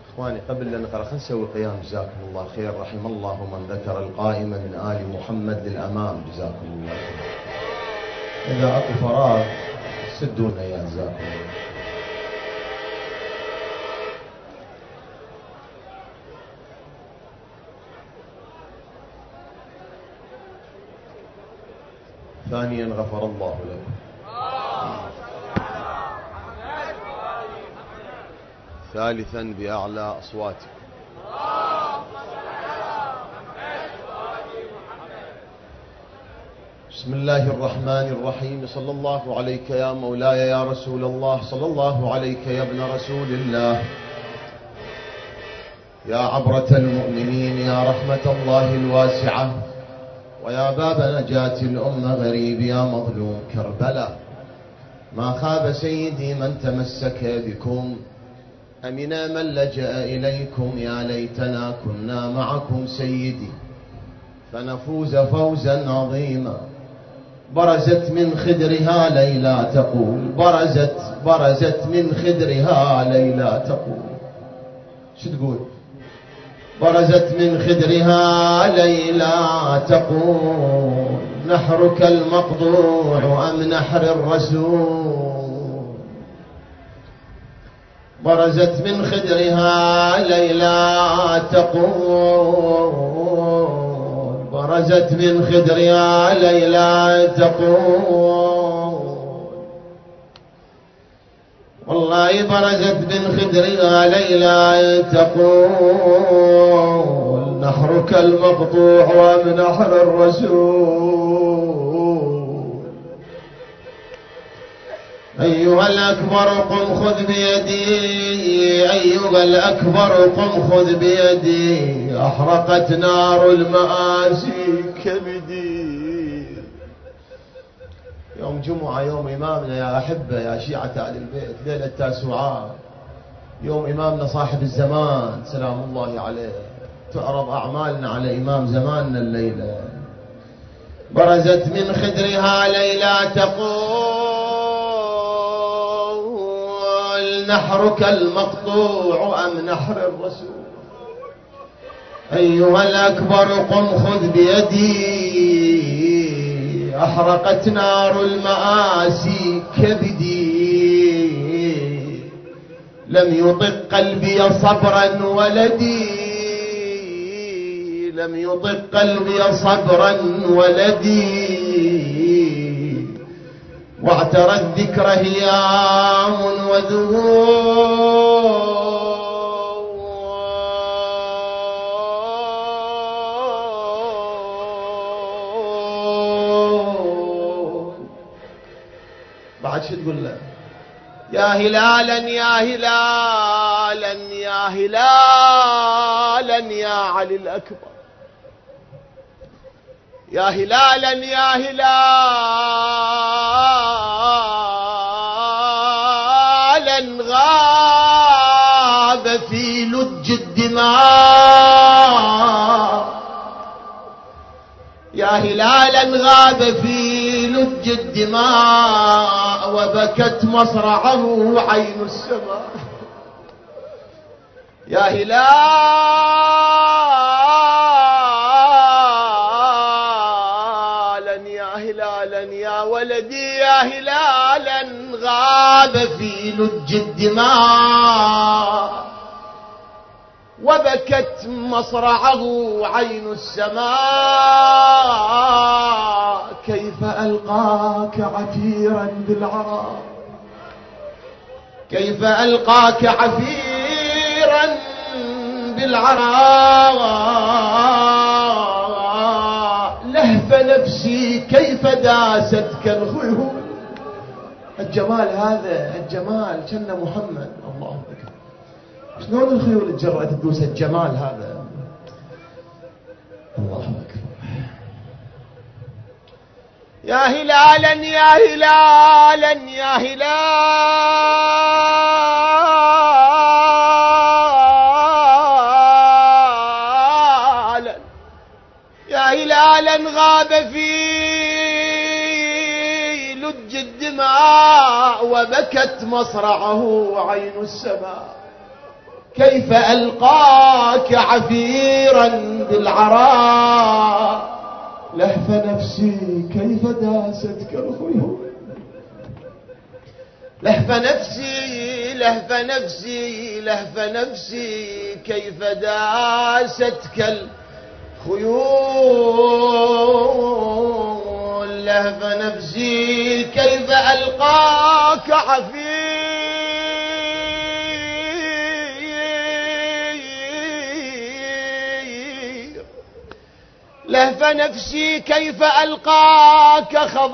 إخواني قبل لا نقرأ خلينا نسوي قيام جزاكم الله خير. رحم الله من ذكر القائمة من آل محمد للأمام جزاكم الله خير. إذا أكو فراغ سدونا يا جزاكم الله. ثانيا غفر الله لكم. ثالثا بأعلى أصواتكم. بسم الله الرحمن الرحيم. صلى الله عليك يا مولاي يا رسول الله، صلى الله عليك يا ابن رسول الله، يا عبرة المؤمنين، يا رحمة الله الواسعة، ويا باب نجاة الأمة غريب يا مظلوم كربلاء. ما خاب سيدي من تمسك بكم، أمنا من لجأ إليكم. يا ليتنا كنا معكم سيدي فنفوز فوزا عظيما. برزت من خدرها ليلى تقول، برزت من خدرها ليلى تقول. شو تقول؟ برزت من خدرها ليلى تقول، نحرك المقطوع أم نحر الرسول. برزت من خدرها ليلى تقول، برزت من خدرها ليلى تقول، والله برزت من خدرها ليلى تقول، نحرك المقطوع ومن نحر الرسول. أيها الأكبر قم خذ بيدي، أيها الأكبر قم خذ بيدي، أحرقت نار المآسي كبدي. يوم جمعة، يوم إمامنا يا أحبة يا شيعة آل البيت، ليلة التاسوعاء، يوم إمامنا صاحب الزمان سلام الله عليه، تعرض أعمالنا على إمام زماننا الليلة. برزت من خدرها ليلى تقول، نحرك المقطوع أم نحر الرسول. أيها الأكبر قم خذ بيدي، أحرقت نار المآسي كبدي. لم يطق قلبي صبرا ولدي، لم يطق قلبي صبرا ولدي، واعترى الذكر هيام وذهول. بعد شو تقول له؟ يا هلالا يا هلالا يا هلالا يا علي الأكبر، يا هلالا يا هلالا غاب في لج الدماء، يا هلالا غاب في لج الدماء، وبكت مصرعه عين السماء. يا هلالا يا هلالا يا ولدي، يا هلالا غاب في لج الدماء، وبكت مصرعه عين السماء. كيف ألقاك عفيرا بالعرى، كيف ألقاك عفيرا بالعرى، لهف نفسي كيف داستك الخيول. الجمال هذا، الجمال كنا محمد. الله أكبر، شلون الخيول تجرأت تدوس الجمال هذا. الله أكبر. يا هلالا يا هلالا يا هلالا يا هلالا غاب في لج الدماء، وبكت مصرعه عين السماء. كيف ألقاك عفيرا بالعراء لهف نفسي كيف داستك الخيول لهف نفسي لهف نفسي لهف نفسي كيف داستك الخيول لهف نفسي كيف ألقاك حفير لهف نفسي كيف ألقاك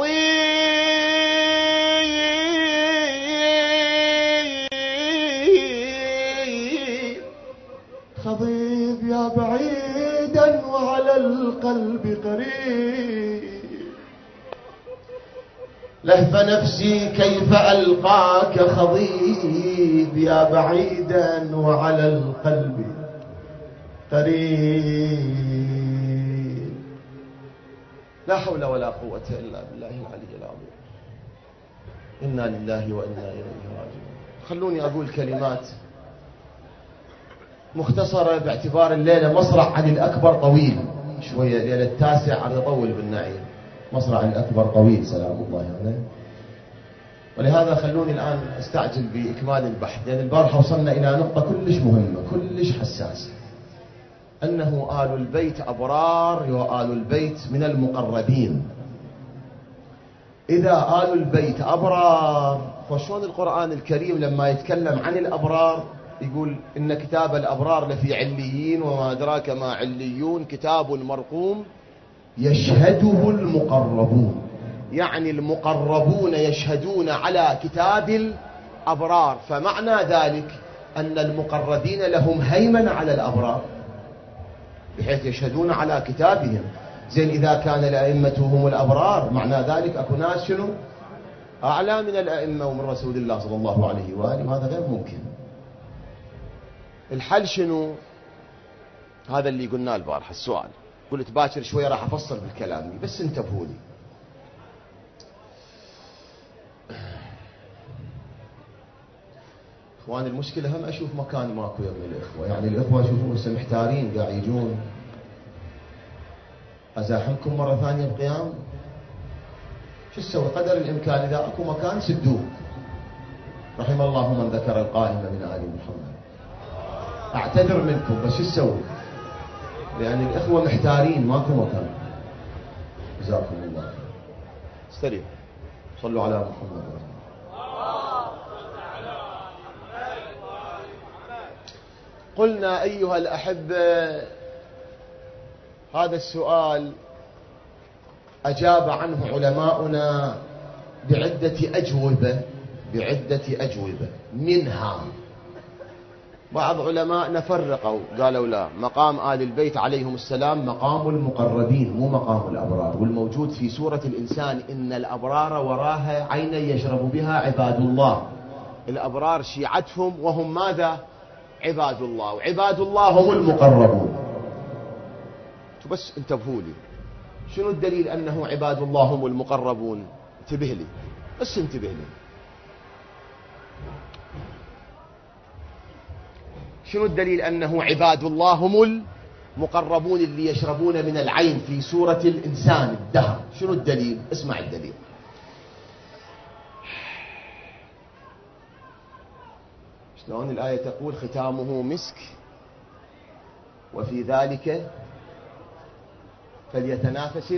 خضيب يا بعيدا وعلى القلب قريب لهف نفسي كيف ألقاك خضيب يا بعيدا وعلى القلب قريب لا حول ولا قوة إلا بالله العلي العظيم إنا لله وإنا إليه راجعون. خلوني أقول كلمات مختصرة باعتبار الليلة مصرع عن الأكبر طويل شوية، ليلة التاسع عم يطول بالنعيم. مصرع عن الأكبر طويل سلام الله عليه، ولهذا خلوني الآن استعجل بإكمال البحث، لأن البارحة وصلنا إلى نقطة كلش مهمة كلش حساسة، أنه آل البيت أبرار وآل البيت من المقربين. إذا آل البيت أبرار فشون القرآن الكريم لما يتكلم عن الأبرار يقول إن كتاب الأبرار لفي عليين وما أدراك ما عليون كتاب مرقوم يشهده المقربون، يعني المقربون يشهدون على كتاب الأبرار، فمعنى ذلك أن المقربين لهم هيمنة على الأبرار بحيث يشهدون على كتابهم. زين إذا كان الأئمة هم الأبرار معنى ذلك أكو ناس شنو أعلى من الأئمة ومن رسول الله صلى الله عليه وآله، وهذا غير ممكن. الحل شنو؟ هذا اللي قلنا البارحة. السؤال قلت باكر شوية راح أفصل بالكلام بس انتبهوا لي. اخوان المشكلة هم اشوف مكان ماكو يا ابن الاخوة، يعني الاخوة اشوفهم هسه محتارين قاعد يجون. ازاحمكم مرة ثانية بقيام؟ شو تسوي؟ قدر الامكان اذا اكو مكان سدوه. رحم الله من ذكر القائمة من آل محمد. اعتذر منكم بس شو تسوي؟ لان الاخوة محتارين ماكو مكان. جزاكم الله خير. استريح. صلوا على محمد. قلنا أيها الأحبة هذا السؤال أجاب عنه علماؤنا بعدة أجوبة منها بعض علماءنا فرقوا قالوا لا، مقام آل البيت عليهم السلام مقام المقربين مو مقام الأبرار، والموجود في سورة الإنسان إن الأبرار وراها عينا يشرب بها عباد الله. الأبرار شيعتهم وهم ماذا؟ عباد الله، وعباد الله هم المقربون. بس انتبهوا لي، شنو الدليل أنه عباد الله هم المقربون؟ انتبه لي بس انتبه لي. شنو الدليل أنه عباد الله هم المقربون اللي يشربون من العين في سورة الإنسان الدهر؟ شنو الدليل؟ اسمع الدليل. شلون الآية تقول ختامه مسك وفي ذلك فليتنافس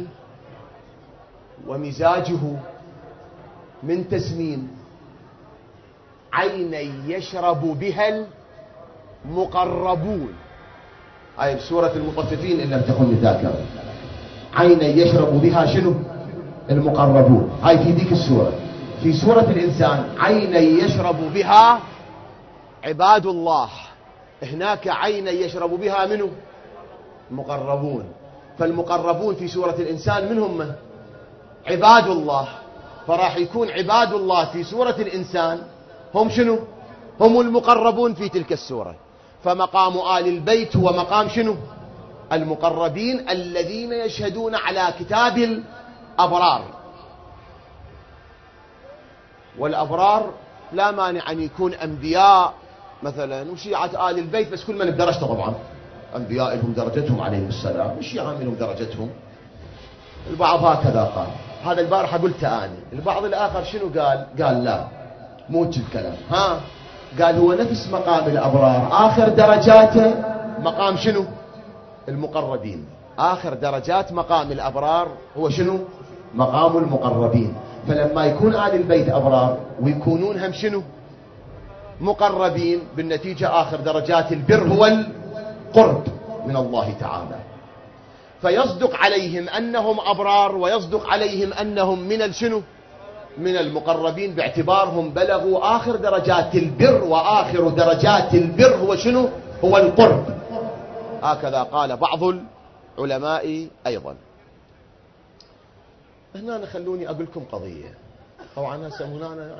ومزاجه من تسنيم عينا يشرب بها المقربون. هاي سورة المطففين إن لم تكن ذاكرة. عينا يشرب بها شنو؟ المقربون. هاي في ذيك السورة. في سورة الإنسان عينا يشرب بها عباد الله، هناك عينا يشرب بها منه المقربون. فالمقربون في سورة الإنسان من هم؟ عباد الله، فراح يكون عباد الله في سورة الإنسان هم شنو؟ هم المقربون في تلك السورة. فمقام آل البيت هو مقام شنو؟ المقربين الذين يشهدون على كتاب الأبرار. والأبرار لا مانع أن يكون أنبياء مثلا وشيعة آل البيت، بس كل من بدرجته طبعا، أنبياء لهم درجتهم عليهم السلام، والشيعة لهم درجتهم. البعض هكذا قال، هذا البارحة قلته أنا. البعض الآخر شنو قال؟ قال لا مو الكلام، قال هو نفس مقام الأبرار، آخر درجاته مقام شنو؟ المقربين. آخر درجات مقام الأبرار هو شنو؟ مقام المقربين. فلما يكون آل البيت أبرار ويكونون هم شنو؟ مقربين، بالنتيجة آخر درجات البر هو القرب من الله تعالى. فيصدق عليهم أنهم أبرار، ويصدق عليهم أنهم من شنو؟ من المقربين، باعتبارهم بلغوا آخر درجات البر، وآخر درجات البر هو شنو؟ هو القرب. هكذا قال بعض العلماء أيضا. هنا خلوني أقول لكم قضية. طبعا هسه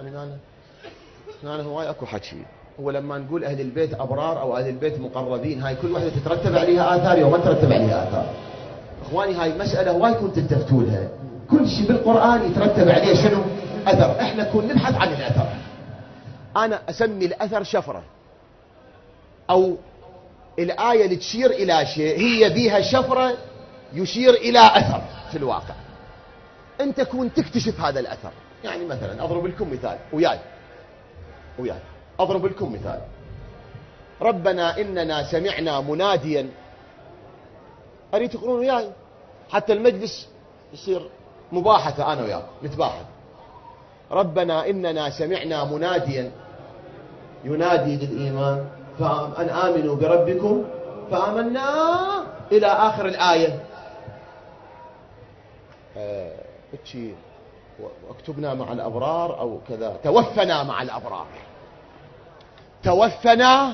هنا هواي أكو حكي. هو لما نقول أهل البيت أبرار أو أهل البيت مقربين، هاي كل واحدة تترتب عليها آثار وما تترتب عليها آثار. إخواني هاي مسألة هواي كنت تلتفتوا لها. كل شيء بالقرآن يترتب عليه شنو؟ أثر. إحنا كنا نبحث عن الأثر. أنا أسمي الأثر شفرة، أو الآية اللي تشير إلى شيء هي بيها شفرة يشير إلى أثر في الواقع. أنت كنت تكتشف هذا الأثر. يعني مثلا أضرب لكم مثال وياي أضرب لكم مثال. ربنا إننا سمعنا مناديا، أريد تقولون وياي حتى المجلس يصير مباحثة، أنا وياك نتباحث. ربنا إننا سمعنا مناديا ينادي للإيمان فأن آمنوا بربكم فآمنا إلى آخر الآية. واكتبنا مع الأبرار أو كذا، توفنا مع الأبرار. توفنا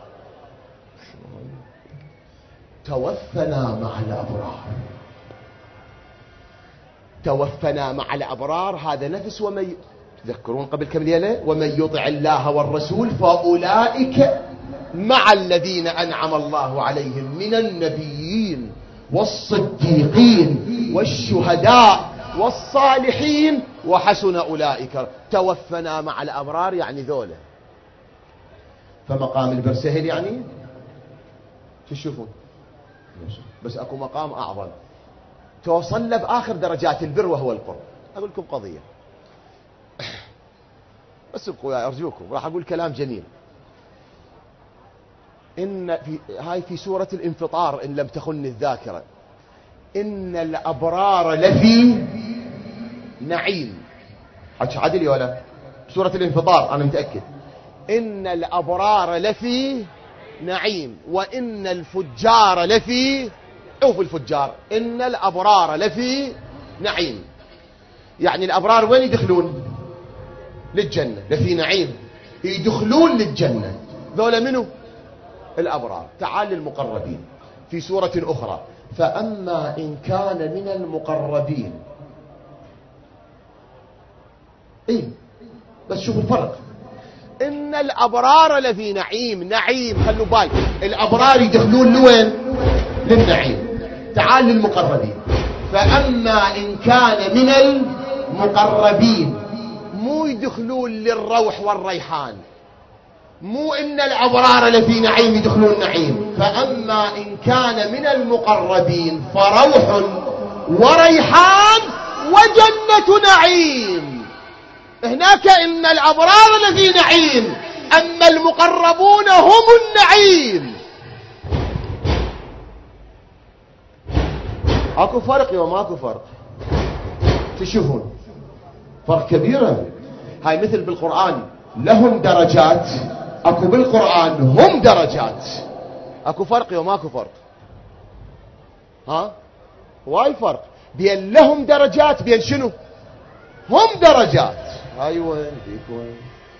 مع الأبرار. توفنا مع الأبرار، هذا نفس ومن تذكرون قبل كم ليلة؟ ومن يطع الله والرسول فأولئك مع الذين أنعم الله عليهم من النبيين والصديقين والشهداء والصالحين وحسن أولئك. توفنا مع الأبرار يعني ذولا. فمقام البر سهل يعني تشوفون، بس أكو مقام أعظم توصل له بآخر درجات البر وهو القرب. أقول لكم قضية بس ابقوا أرجوكم، راح أقول كلام جميل. هاي في سورة الانفطار إن لم تخن الذاكرة. إن الأبرار لفي نعيم. حكي عدل ولا؟ سورة الانفطار أنا متأكد. إن الأبرار لفي نعيم وإن الفجار لفي، شوف الفجار، إن الأبرار لفي نعيم. يعني الأبرار وين يدخلون؟ للجنة. لفي نعيم يدخلون للجنة. ذولا منه؟ الأبرار. تعال للمقربين في سورة أخرى. فأما إن كان من المقربين، بس شوفوا الفرق. إن الأبرار لفي نعيم. نعيم خلوا بالك، الأبرار يدخلون لوين؟ للنعيم. تعال للمقربين. فأما إن كان من المقربين، مو يدخلون للروح والريحان، مو إن الأبرار لفي نعيم يدخلون نعيم. فأما إن كان من المقربين فروح وريحان وجنة نعيم. هناك إن الأبرار لفي نعيم، أما المقربون هم النعيم. اكو فرق وما اكو فرق؟ تشوفون فرق كبير. هاي مثل بالقرآن لهم درجات، اكو بالقرآن هم درجات. اكو فرق وما اكو فرق؟ واي فرق بين لهم درجات بين شنو؟ هم درجات. هاي وين ذيك وين؟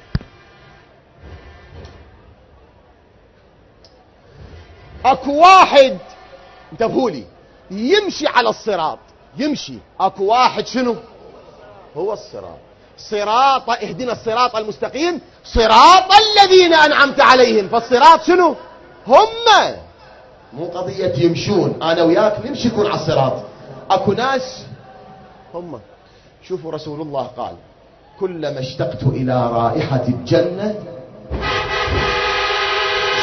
اكو واحد انتبهولي يمشي على الصراط، يمشي. اكو واحد شنو؟ هو الصراط. صراط، اهدنا الصراط المستقيم صراط الذين أنعمت عليهم. فالصراط شنو؟ هم. مو قضية يمشون أنا وياك نمشي يكون على الصراط. أكو ناس هم. شوفوا رسول الله قال كلما اشتقت إلى رائحة الجنة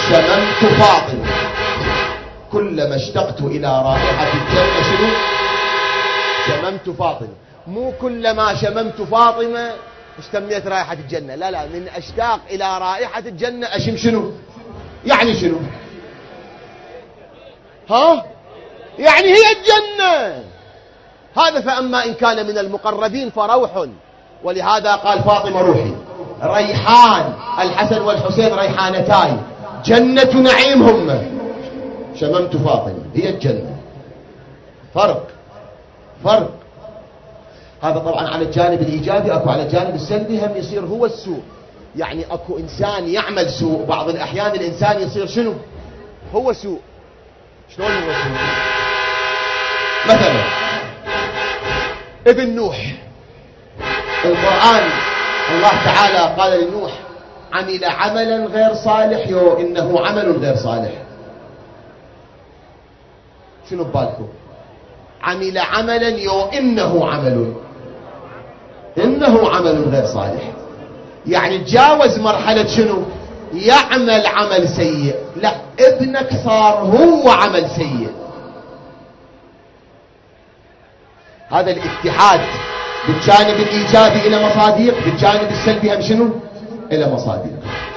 شممت فاطمة. كلما اشتقت إلى رائحة الجنة شنو؟ شممت فاطمة. مو كلما شممت فاطمة اشتميت رائحة الجنة، لا لا، من أشتاق إلى رائحة الجنة أشم شنو؟ يعني شنو؟ ها؟ يعني هي الجنة. هذا فأما إن كان من المقربين فروح، ولهذا قال فاطمة روحي. ريحان الحسن والحسين ريحانتاي، جنة نعيم هم. شممت فاطمة هي الجنة. فرق. هذا طبعا على الجانب الإيجابي. أكو على الجانب السلبي هم يصير هو السوء. يعني أكو إنسان يعمل سوء، بعض الأحيان الإنسان يصير شنو؟ هو سوء. شلون هو سوء؟ مثلا ابن نوح، القرآن الله تعالى قال لنوح عمل عملا غير صالح، إنه عمل غير صالح. شنو ببالكم؟ عمل عملا إنه عمل غير صالح. يعني تجاوز مرحلة شنو؟ يعمل عمل سيء. لا، ابنك صار هو عمل سيء. هذا الاتحاد بالجانب الإيجابي إلى مصادق، بالجانب السلبي هم شنو؟ إلى مصادق.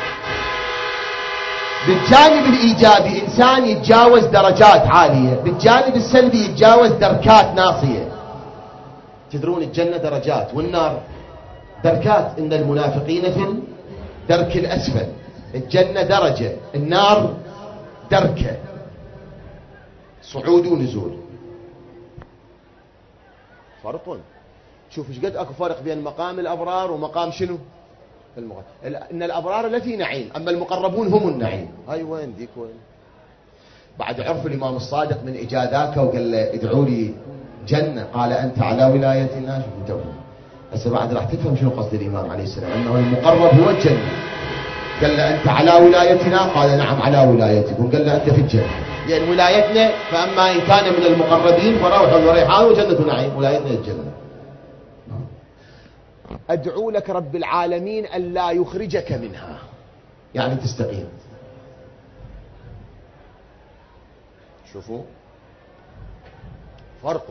بالجانب الإيجابي إنسان يتجاوز درجات عالية، بالجانب السلبي يتجاوز دركات ناصية. تدرون الجنة درجات والنار دركات. إن المنافقين في الدرك الأسفل. الجنة درجة، النار دركة، صعود ونزول. فرق. شوف ايش قد اكو فرق بين مقام الأبرار ومقام شنو؟ إن الأبرار التي نعيم، أما المقربون هم النعيم. هاي وين ديك وين؟ بعد عرف الإمام الصادق من إجاداك وقال له ادعوا لي جنة، قال أنت على ولايتنا. هسه بعد راح تفهم شنو قصد الإمام عليه السلام، أنه المقرب هو الجنة. قال له أنت على ولايتنا، قال نعم على ولايتكم. قال له أنت في الجنة، لأن ولايتنا فأما إن كان من المقربين فروح وريحان وجنة نعيم، ولايتنا الجنة. أدعو لك رب العالمين ألا يخرجك منها، يعني تستقيم. شوفوا فرق.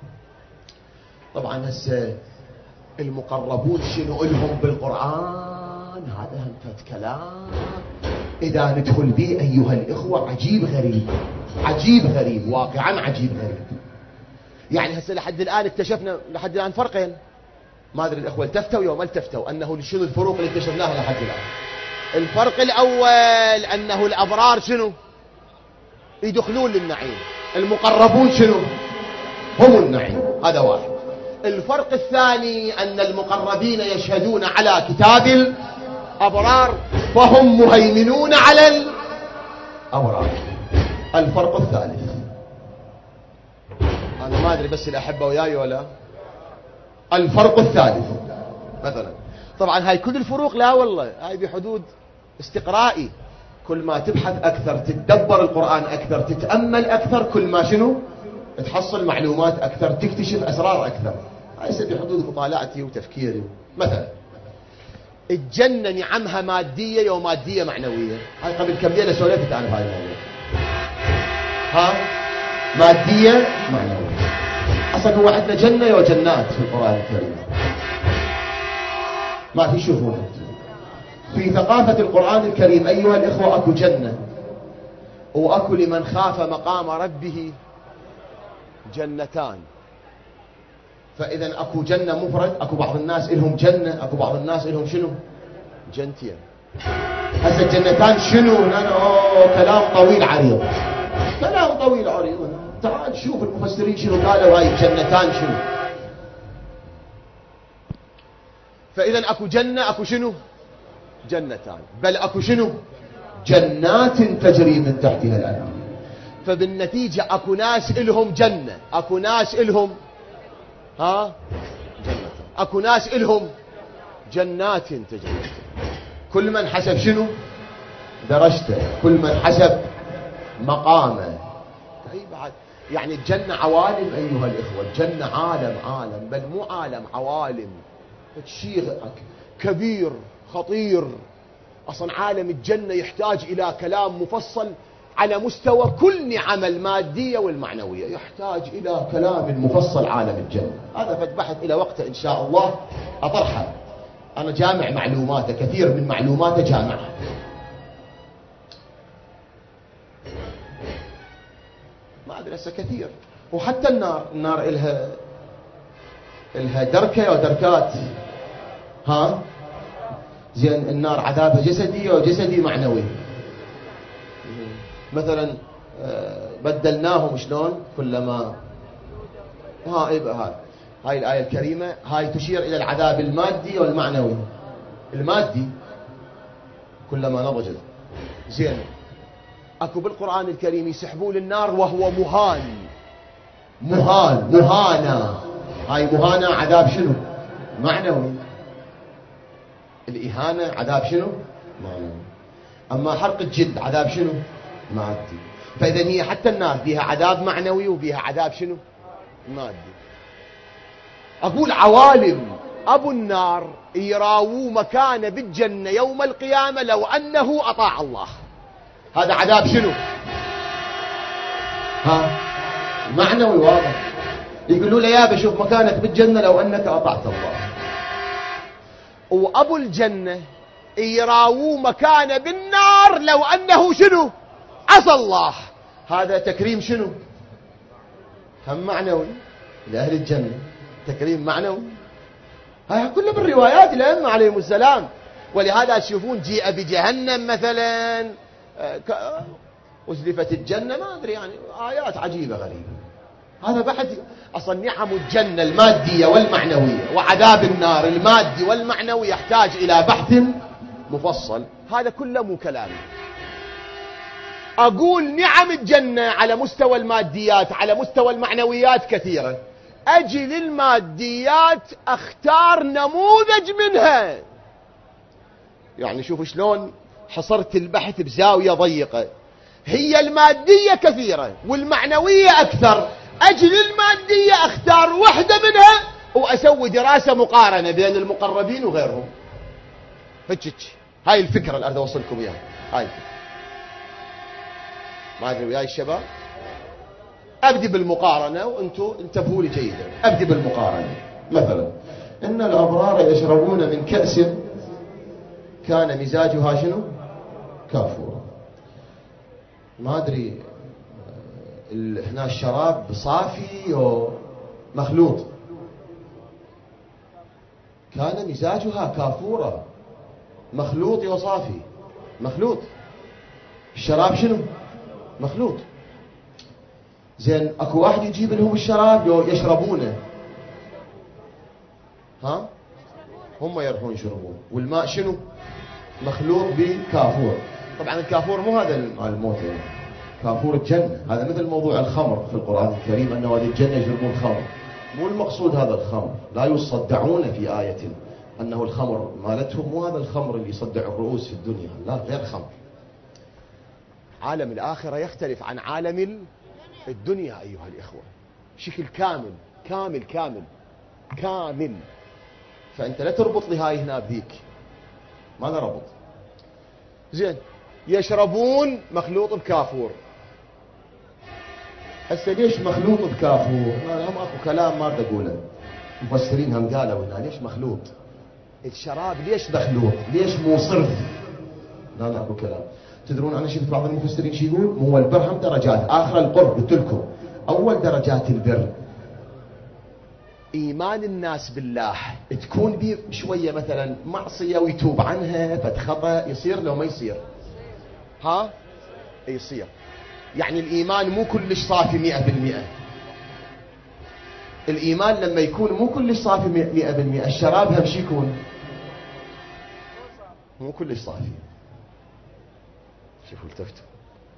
طبعا هسه المقربون شنو لهم بالقرآن؟ هذا هم كلام إذا ندخل به أيها الإخوة عجيب غريب، واقعا عجيب غريب. يعني هسه لحد الآن اكتشفنا لحد الآن فرقين. ما أدري الأخوة التفتوا يوم التفتوا أنه شنو الفروق اللي اكتشفناها لحد الآن. الفرق الأول أنه الأبرار شنو؟ يدخلون للنعيم، المقربون شنو؟ هم النعيم. هذا واحد. الفرق الثاني أن المقربين يشهدون على كتاب الأبرار فهم مهيمنون على الأبرار. الفرق الثالث أنا ما أدري بس الأحبة وياي ولا. الفرق الثالث مثلا، طبعا هاي كل الفروق لا والله، هاي بحدود استقرائي. كل ما تبحث أكثر، تتدبر القرآن أكثر، تتأمل أكثر، كل ما شنو تحصل معلومات أكثر، تكتشف أسرار أكثر. هاي بحدود مطالعتي وتفكيري. مثلا الجنة نعمها مادية ومادية معنوية. هاي قبل كم ليلة سولفت عن هاي الموضوع. مادية معنوية. أصلا هو عندنا جنة وجنات في القرآن الكريم، ما في. شوفوا في ثقافة القرآن الكريم أيها الإخوة أكو جنة، وأكو لمن خاف مقام ربه جنتان. فإذا أكو جنة مفرد، أكو بعض الناس إلهم جنة، أكو بعض الناس إلهم شنو؟ جنتين. هسه الجنتان شنو؟ كلام طويل عريض، تعال شوف المفسرين شنو قالوا هاي الجنتان شنو. فإذا أكو جنة، أكو شنو؟ جنتان. بل أكو شنو؟ جنات تجري من تحتها الأنهار. فبالنتيجة أكو ناس إلهم جنة، أكو ناس إلهم جنة، أكو ناس إلهم جنات تجري. كل من حسب شنو؟ درجته، كل من حسب مقامه. بعد يعني الجنة عوالم أيها الإخوة. الجنة عالم، بل مو عالم، عوالم. شيء كبير خطير أصلا عالم الجنة يحتاج إلى كلام مفصل على مستوى كل نعم المادية والمعنوية، يحتاج إلى كلام مفصل عالم الجنة. هذا فتبحث إلى وقته إن شاء الله أطرحه. أنا جامع معلوماته، كثير من معلوماته جامعها. ما أدري هسه كثير. وحتى النار إلها دركة ودركات. ها زين، النار عذابها جسدي وجسدي معنوي. مثلا بدلناهم شلون كلما هاي الآية الكريمة هاي تشير إلى العذاب المادي والمعنوي. المادي كلما نضجت. زين، أكو بالقرآن الكريم يسحبون النار وهو مهانة. هاي مهانة عذاب شنو؟ معنوي. الإهانة عذاب شنو؟ معنوي. أما حرق الجلد عذاب شنو؟ مادي. فإذا هي حتى النار فيها عذاب معنوي وفيها عذاب شنو؟ مادي. أقول عوالم أبو النار يراووا مكانه بالجنة يوم القيامة لو أنه أطاع الله. هذا عذاب شنو؟ معنوي واضح. يقولوا له يا بشوف مكانك بالجنة لو أنك أطعت الله. وأبو الجنة يراووا مكانه بالنار لو أنه شنو؟ عصى الله. هذا تكريم شنو؟ هم معنوي لأهل الجنة، تكريم معنوي. هاي كله بالروايات الأئمة عليهم السلام. ولهذا تشوفون جيء بجهنم مثلا، أزلفت الجنة، ما أدري يعني آيات عجيبة غريبة. هذا بحث. أصلا نعم الجنة المادية والمعنوية وعذاب النار المادي والمعنوي يحتاج إلى بحث مفصل. هذا كله مو كلامي. أقول نعم الجنة على مستوى الماديات على مستوى المعنويات كثيرة. أجل الماديات أختار نموذج منها. يعني شوف شلون حصرت البحث بزاوية ضيقة. هي المادية كثيرة والمعنوية أكثر. أجل المادية أختار واحدة منها وأسوي دراسة مقارنة بين المقربين وغيرهم. هاي الفكرة اللي أريد أوصلكم إياها. هاي ما أدري وياي الشباب. أبدي بالمقارنة وأنتوا انتبهوا لي جيدا. أبدي بالمقارنة. مثلا إن الأبرار يشربون من كأس كان مزاجها شنو؟ كافورا. ما أدري هنا الشراب صافي ومخلوط. كان مزاجها كافورا، مخلوط وصافي. مخلوط. الشراب شنو؟ مخلوط. زين، اكو واحد يجيب لهم الشراب يشربونه. هم يروحون يشربون. والماء شنو؟ مخلوط بكافور. طبعا الكافور مو هذا الموت يعني. كافور الجنة. هذا مثل موضوع الخمر في القرآن الكريم، أنه أهل الجنة يشربون خمر. مو المقصود هذا الخمر. لا يصدعون في آية أنه الخمر مالتهم مو هذا الخمر اللي يصدع الرؤوس في الدنيا. لا، غير خمر. عالم الآخرة يختلف عن عالم الدنيا أيها الإخوة. شكل كامل كامل كامل كامل. فأنت لا تربط لي هاي هنا بذيك. ما له ربط. زين، يشربون مخلوط بكافور. هسه ليش مخلوط بكافور؟ هم اكو كلام ما اريد اقوله. مفسرين هم قالوا هنا ليش مخلوط. الشراب ليش مخلوط؟ ليش مو صرف؟ لا اكو كلام. تدرون انا شفت بعض المفسرين شو يقول؟ مو البر هم درجات. اخر القرب قلت لكم اول درجات البر ايمان الناس بالله. تكون بيه شويه مثلا معصيه ويتوب عنها فتخطأ، يصير لو ما يصير؟ يصير. يعني الإيمان مو كلش صافي 100%. الإيمان لما يكون مو كلش صافي 100%، الشراب هم شي يكون مو كلش صافي. شوفوا التفتوا.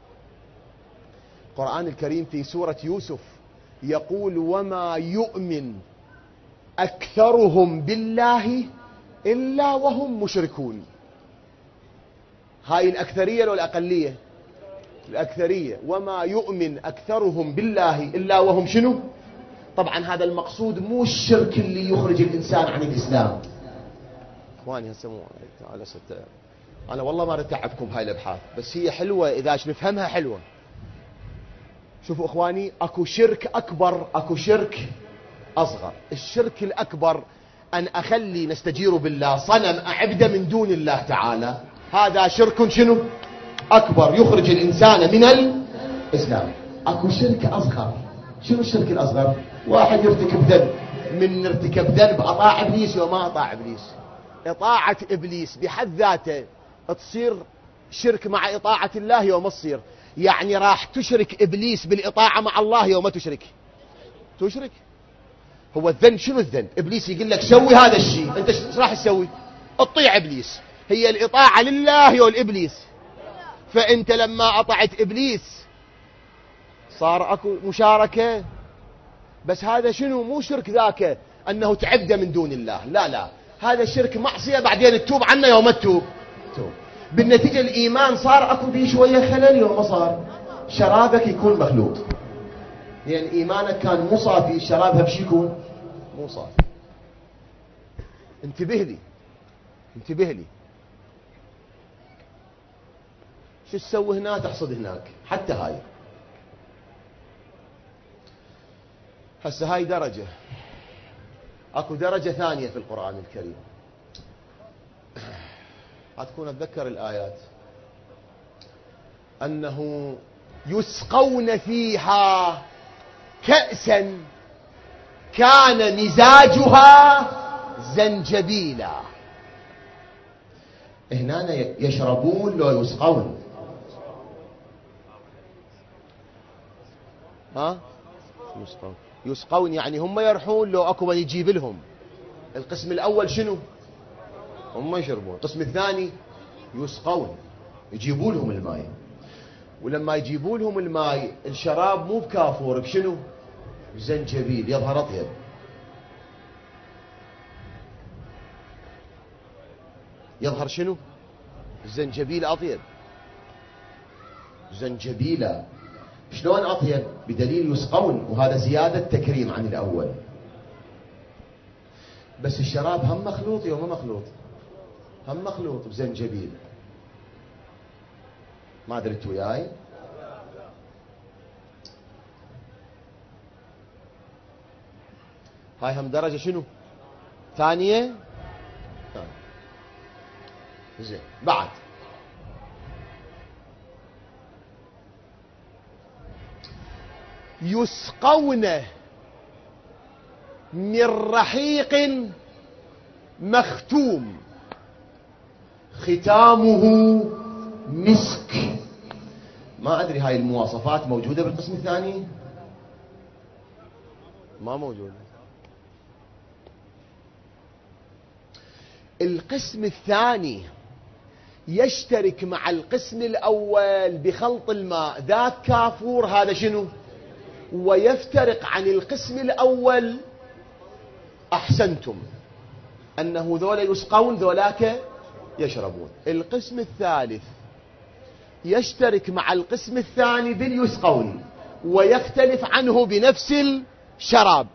القرآن الكريم في سورة يوسف يقول وما يؤمن أكثرهم بالله إلا وهم مشركون. هاي الأكثرية لو الأقلية؟ الأكثرية. وما يؤمن أكثرهم بالله إلا وهم شنو؟ طبعا هذا المقصود مو الشرك اللي يخرج الإنسان عن الإسلام. إخواني هسه تعال أنا والله ما أتعبكم بهاي الأبحاث، بس هي حلوة إذا نفهمها حلوة. شوفوا إخواني، أكو شرك أكبر، أكو شرك أصغر. الشرك الأكبر أن أخلي نستجير بالله صنم أعبده من دون الله تعالى، هذا شرك شنو؟ أكبر، يخرج الإنسان من الإسلام. أكو شرك أصغر. شنو الشرك الأصغر؟ واحد يرتكب ذنب، من ارتكب ذنب أطاع إبليس وما أطاع إبليس. إطاعة إبليس بحد ذاته تصير شرك مع إطاعة الله يوم تصير، يعني راح تشرك إبليس بالإطاعة مع الله يوم تشرك. هو الذنب شنو الذنب؟ إبليس يقول لك سوي هذا الشيء، أنت ايش راح تسوي؟ تطيع إبليس. هي الإطاعة لله والإبليس. فأنت لما أطعت إبليس صار أكو مشاركة. بس هذا شنو؟ مو شرك ذاك أنه تعبد من دون الله، لا، هذا شرك معصية بعدين تتوب عنه يوم تتوب. بالنتيجة الإيمان صار أكو به شوية خلل يوم صار شرابك يكون مخلوط. يعني إيمانك كان مو صافي، شرابها بشي يكون مو صافي. انتبه لي. شو تسوي هنا تحصد هناك. حتى هاي هسه هاي درجة. اكو درجة ثانية في القرآن الكريم، هتكون اتذكر الآيات، أنه يسقون فيها كأسا كان مزاجها زنجبيلا. هنا يشربون لو يسقون. يسقون يعني هم يرحون لو اكو من يجيب لهم. القسم الاول شنو؟ هم يشربون. القسم الثاني يسقون، يجيبوا لهم الماء. ولما يجيبوا لهم الماء الشراب مو بكافور، بشنو؟ بزنجبيل، يظهر اطيب. يظهر شنو؟ الزنجبيل اطيب. زنجبيلا شلون اطيب؟ بدليل يسقون، وهذا زيادة تكريم عن الاول. بس الشراب هم مخلوط يوم مخلوط، هم مخلوط بزنجبيل. ما ادري انتوا وياي؟ هاي هم درجة شنو؟ ثانية. زين. بعد يسقون من رحيق مختوم ختامه مسك. ما أدري هاي المواصفات موجودة بالقسم الثاني؟ ما موجودة. القسم الثاني يشترك مع القسم الأول بخلط الماء، ذاك كافور هذا شنو؟ ويفترق عن القسم الأول. أحسنتم، أنه ذولا يسقون ذولاك يشربون. القسم الثالث يشترك مع القسم الثاني باليسقون ويختلف عنه بنفس الشراب.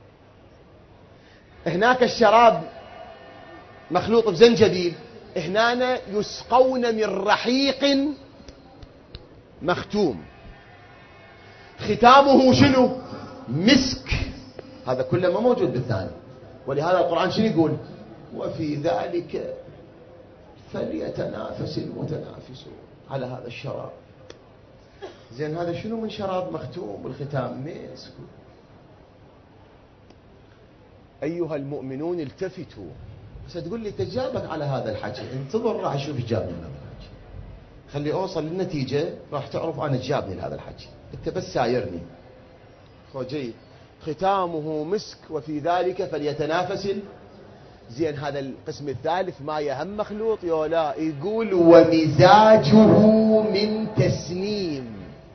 هناك الشراب مخلوط بزنجبيل، هنا يسقون من رحيق مختوم ختامه شنو؟ مسك. هذا كله ما موجود بالثاني. ولهذا القرآن شنو يقول؟ وفي ذلك فليتنافس المتنافسون على هذا الشراب. زين هذا شنو من شراب مختوم بالختام مسك؟ أيها المؤمنون التفتوا. بس تقول لي تجابك على هذا الحكي، انتظر راح اشوف جابني من هذا الحكي، خلي اوصل للنتيجة راح تعرف انا جابني لهذا الحكي. انت بس سايرني. جيد. ختامه مسك وفي ذلك فليتنافس. زين هذا القسم الثالث ما يهم مخلوط يولا، يقول ومزاجه من تسنيم.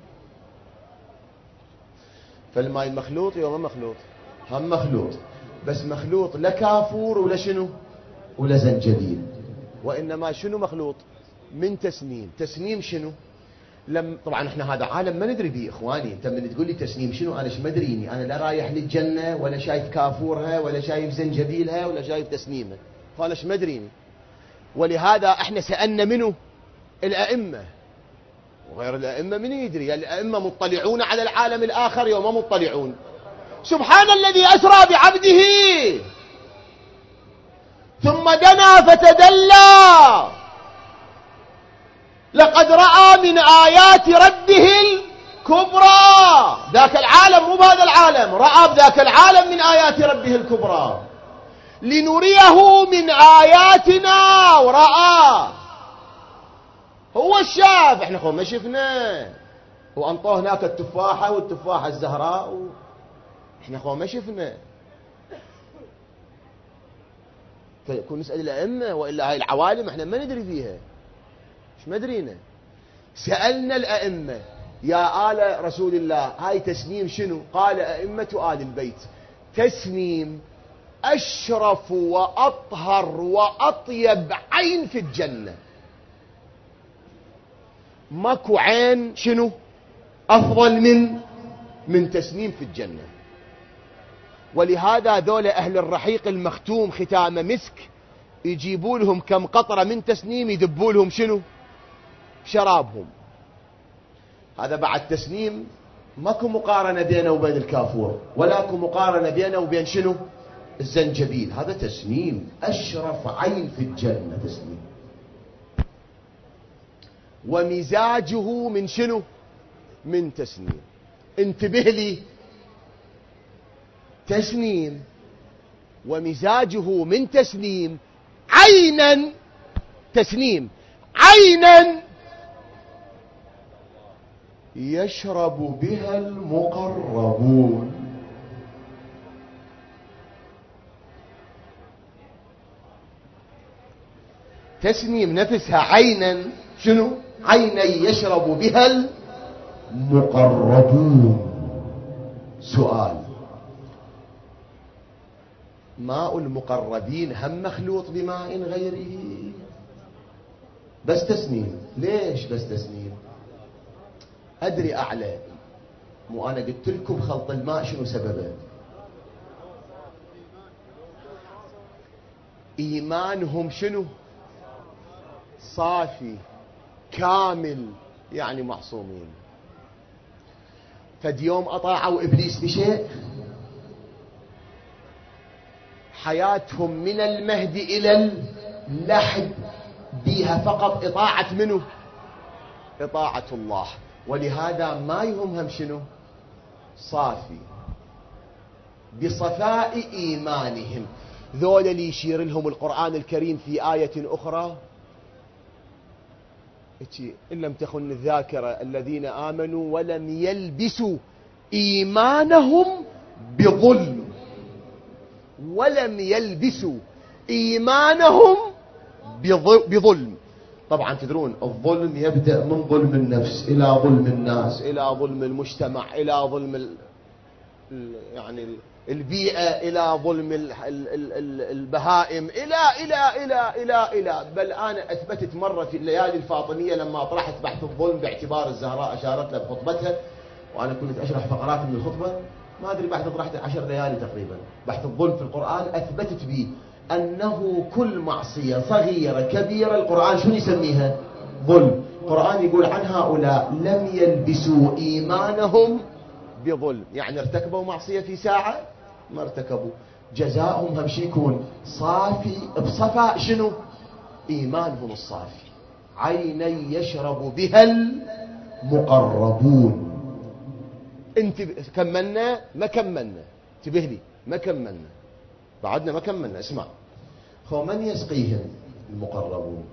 فالماء مخلوط يوم مخلوط، هم مخلوط، بس مخلوط لا كافور ولا شنو ولا زنجبيل، وإنما شنو مخلوط؟ من تسنيم. تسنيم شنو؟ طبعا احنا هذا عالم ما ندري به اخواني. انت من تقول لي تسنيم شنو، انا ايش ما ادريني. انا لا رايح للجنة ولا شايف كافورها ولا شايف زنجبيلها ولا شايف تسنيمها، فانا ايش ما ادريني. ولهذا احنا سألنا منه الأئمة، وغير الأئمة من يدري؟ الأئمة مطلعون على العالم الآخر يوم مطلعون. سبحان الذي أسرى بعبده ثم دنا فتدلى لقد رأى من آيات ربه الكبرى. ذاك العالم مو بهذا العالم، رأى بذاك العالم من آيات ربه الكبرى لنريه من آياتنا، ورأى هو الشاف، احنا خو ما شفنا. وأنطوه هناك التفاحة والتفاحة الزهراء احنا خو ما شفنا. فيكون نسأل الأئمة، وإلا هاي العوالم احنا ما ندري فيها، مش مدرينا. سألنا الأئمة يا آل رسول الله هاي تسنيم شنو؟ قال أئمة آل البيت تسنيم أشرف وأطهر وأطيب عين في الجنة. ماكو عين شنو أفضل من تسنيم في الجنة. ولهذا ذول أهل الرحيق المختوم ختام مسك يجيبوا لهم كم قطرة من تسنيم يدبوا لهم شنو شرابهم. هذا بعد تسنيم ماكو مقارنة بينه وبين الكافور، ولاكو مقارنة بينه وبين شنو الزنجبيل. هذا تسنيم أشرف عين في الجنة تسنيم. ومزاجه من شنو من تسنيم. انتبه لي، تسنيم ومزاجه من تسنيم عينا، تسنيم عينا يشرب بها المقربون. تسنيم نفسها عينا شنو عينا يشرب بها المقربون. سؤال، ماء المقربين هم مخلوط بماء غيره؟ بس تسنيم. ليش بس تسنيم؟ أدري أعلى، مو أنا قلت لكم خلط الماء شنو سببه؟ إيمانهم شنو صافي كامل، يعني معصومين. فد يوم أطاعوا إبليس بشيء، حياتهم من المهد إلى اللحد بيها فقط إطاعة منه إطاعة الله. ولهذا ما يهمهم شنو صافي بصفاء إيمانهم. ذولا اللي يشير لهم القرآن الكريم في آية أخرى إن لم تخن الذاكرة الذين آمنوا ولم يلبسوا إيمانهم بظلم، ولم يلبسوا إيمانهم بظلم. طبعا تدرون الظلم يبدأ من ظلم النفس إلى ظلم الناس إلى ظلم المجتمع إلى ظلم يعني البيئة إلى ظلم البهائم إلى إلى إلى إلى إلى بل أنا أثبتت مرة في الليالي الفاطمية لما طرحت بحث الظلم باعتبار الزهراء أشارت له بخطبتها، وأنا كنت أشرح فقرات من الخطبة، ما أدري بعد طرحت 10 ليالي تقريبا. بحث الظلم في القرآن أثبتت به أنه كل معصية صغيرة كبيرة القرآن شنو يسميها؟ ظلم. القرآن يقول عن هؤلاء لم يلبسوا إيمانهم بظلم، يعني ارتكبوا معصية في ساعة ما ارتكبوا، جزاؤهم هم شي يكون صافي بصفاء شنو إيمانهم الصافي. عيني يشرب بها المقربون. انت كملنا ما كملنا، انتبه لي ما كملنا، بعدنا ما كملنا. اسمع، خو من يسقيهم المقربون؟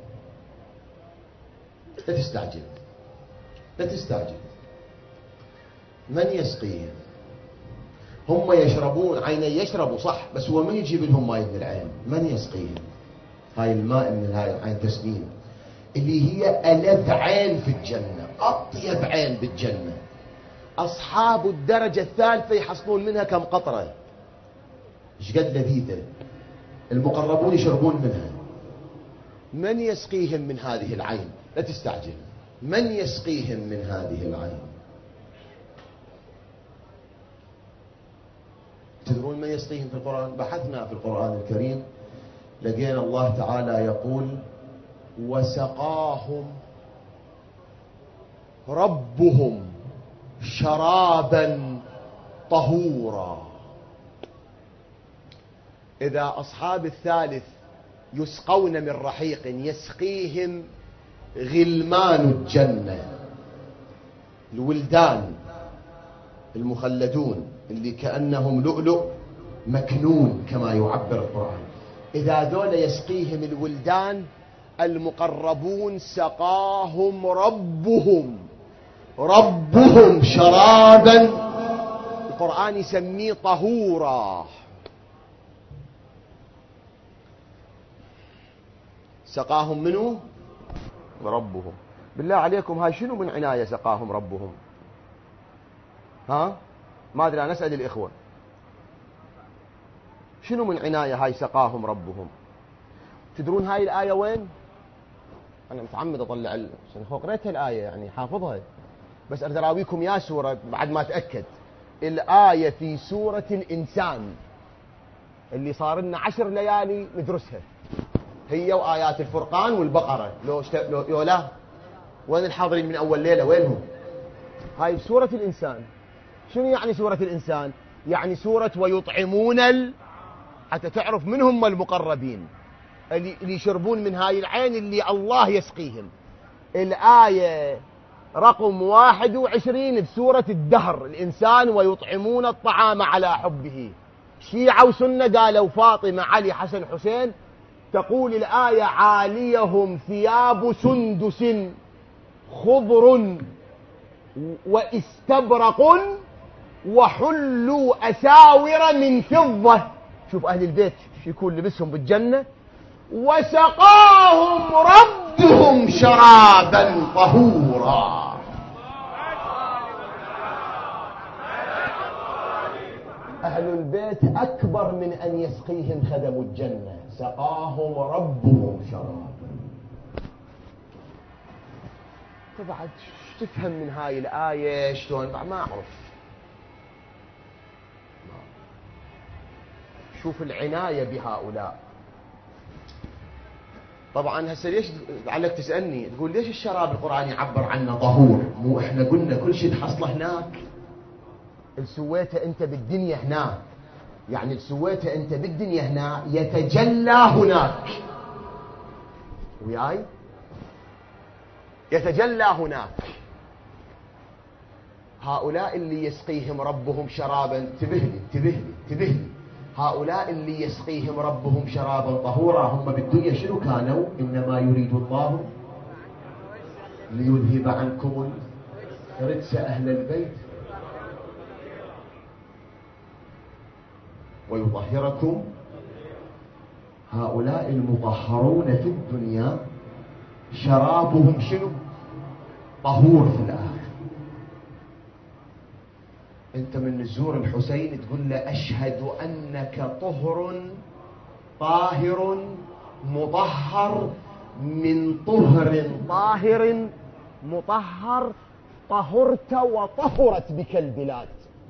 لا تستعجل لا تستعجل. من يسقيهم؟ هم يشربون، عيني يشربوا صح، بس هو من يجيب لهم ماء من العين؟ من يسقيهم هاي الماء من هاي العين تسنيم اللي هي ألذ عين في الجنة، أطيب عين بالجنة. أصحاب الدرجة الثالثة يحصلون منها كم قطرة، ايش قد لذيذة، المقربون يشربون منها. من يسقيهم من هذه العين؟ لا تستعجل. من يسقيهم من هذه العين؟ تدرون من يسقيهم في القرآن؟ بحثنا في القرآن الكريم لقينا الله تعالى يقول وسقاهم ربهم شرابا طهورا. إذا أصحاب الثالث يسقون من رحيق يسقيهم غلمان الجنة، الولدان المخلدون اللي كأنهم لؤلؤ مكنون كما يعبر القرآن، إذا دول يسقيهم الولدان المقربون سقاهم ربهم شرابا، القرآن يسميه طهورا. سقاهم منه ربهم. بالله عليكم هاي شنو من عناية سقاهم ربهم؟ ها ما أدري، أنا أسأل الإخوة شنو من عناية هاي سقاهم ربهم؟ تدرون هاي الآية وين؟ أنا متعمد أطلع عشان قريتها الآية يعني حافظها، بس أريد أراويكم يا سورة بعد ما أتأكد. الآية في سورة الإنسان اللي صار لنا 10 ليالي ندرسها، هي وآيات الفرقان والبقرة. لو لا وين الحاضرين من أول ليلة وينهم؟ هاي سورة الإنسان. شنو يعني سورة الإنسان؟ يعني سورة ويطعمون حتى تعرف من هم المقربين اللي يشربون من هاي العين اللي الله يسقيهم. الآية رقم 21 بسورة الدهر الإنسان، ويطعمون الطعام على حبه. شيعة وسنة قالوا فاطمة علي حسن حسين، تقول الآية عاليهم ثياب سندس خضر واستبرق وحلوا أساور من فضة. شوف أهل البيت شو يكون لبسهم بالجنة. وسقاهم ربهم شرابا طهورا. أهل البيت أكبر من أن يسقيهم خدم الجنة. سقاهم ربهم شرابا. طبعا تفهم من هاي الآية شلون؟ ما أعرف. شوف العناية بهؤلاء. طبعا هسه ليش لعلك تسألني تقول ليش الشراب القرآن يعبر عنه طهور؟ مو احنا قلنا كل شيء تحصله هناك. السويته انت بالدنيا هناك، يعني السويته انت بالدنيا هنا يتجلى هناك. وياي يتجلى هناك. هؤلاء اللي يسقيهم ربهم شرابا، انتبه لي هؤلاء اللي يسقيهم ربهم شرابا طهورا هم بالدنيا شنو كانوا؟ إنما يريد الله ليذهب عنكم رجس أهل البيت ويطهركم. هؤلاء المطهرون في الدنيا شرابهم شنو؟ طهور في الآخر. انت من نزور الحسين تقول له أشهد أنك طهر طاهر مطهر من طهر طاهر مطهر طهرت وطهرت بك البلاد.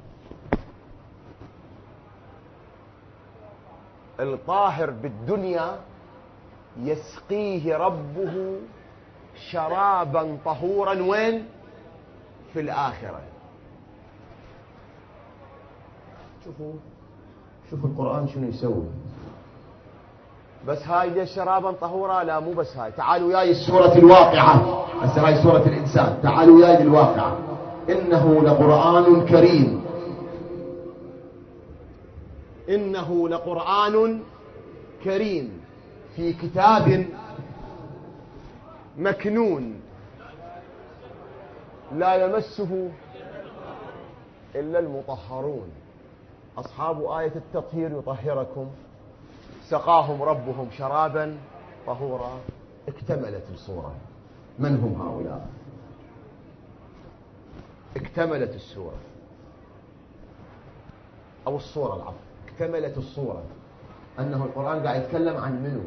الطاهر بالدنيا يسقيه ربه شرابا طهورا وين؟ في الآخرة. شوفوا القرآن شنو يسوي. بس هاي ليش شرابا طهورا؟ لا مو بس هاي. تعالوا وياي السورة الواقعة. هسه هاي سورة الإنسان. تعالوا وياي للواقعة. إنه لقرآن كريم. إنه لقرآن كريم في كتاب مكنون لا يمسه إلا المطهرون. أصحاب آية التطهير يطهركم. سقاهم ربهم شرابا طهورا. اكتملت الصورة. من هم هؤلاء؟ اكتملت السورة أو الصورة العفو. اكتملت الصورة أنه القرآن قاعد يتكلم عن منو؟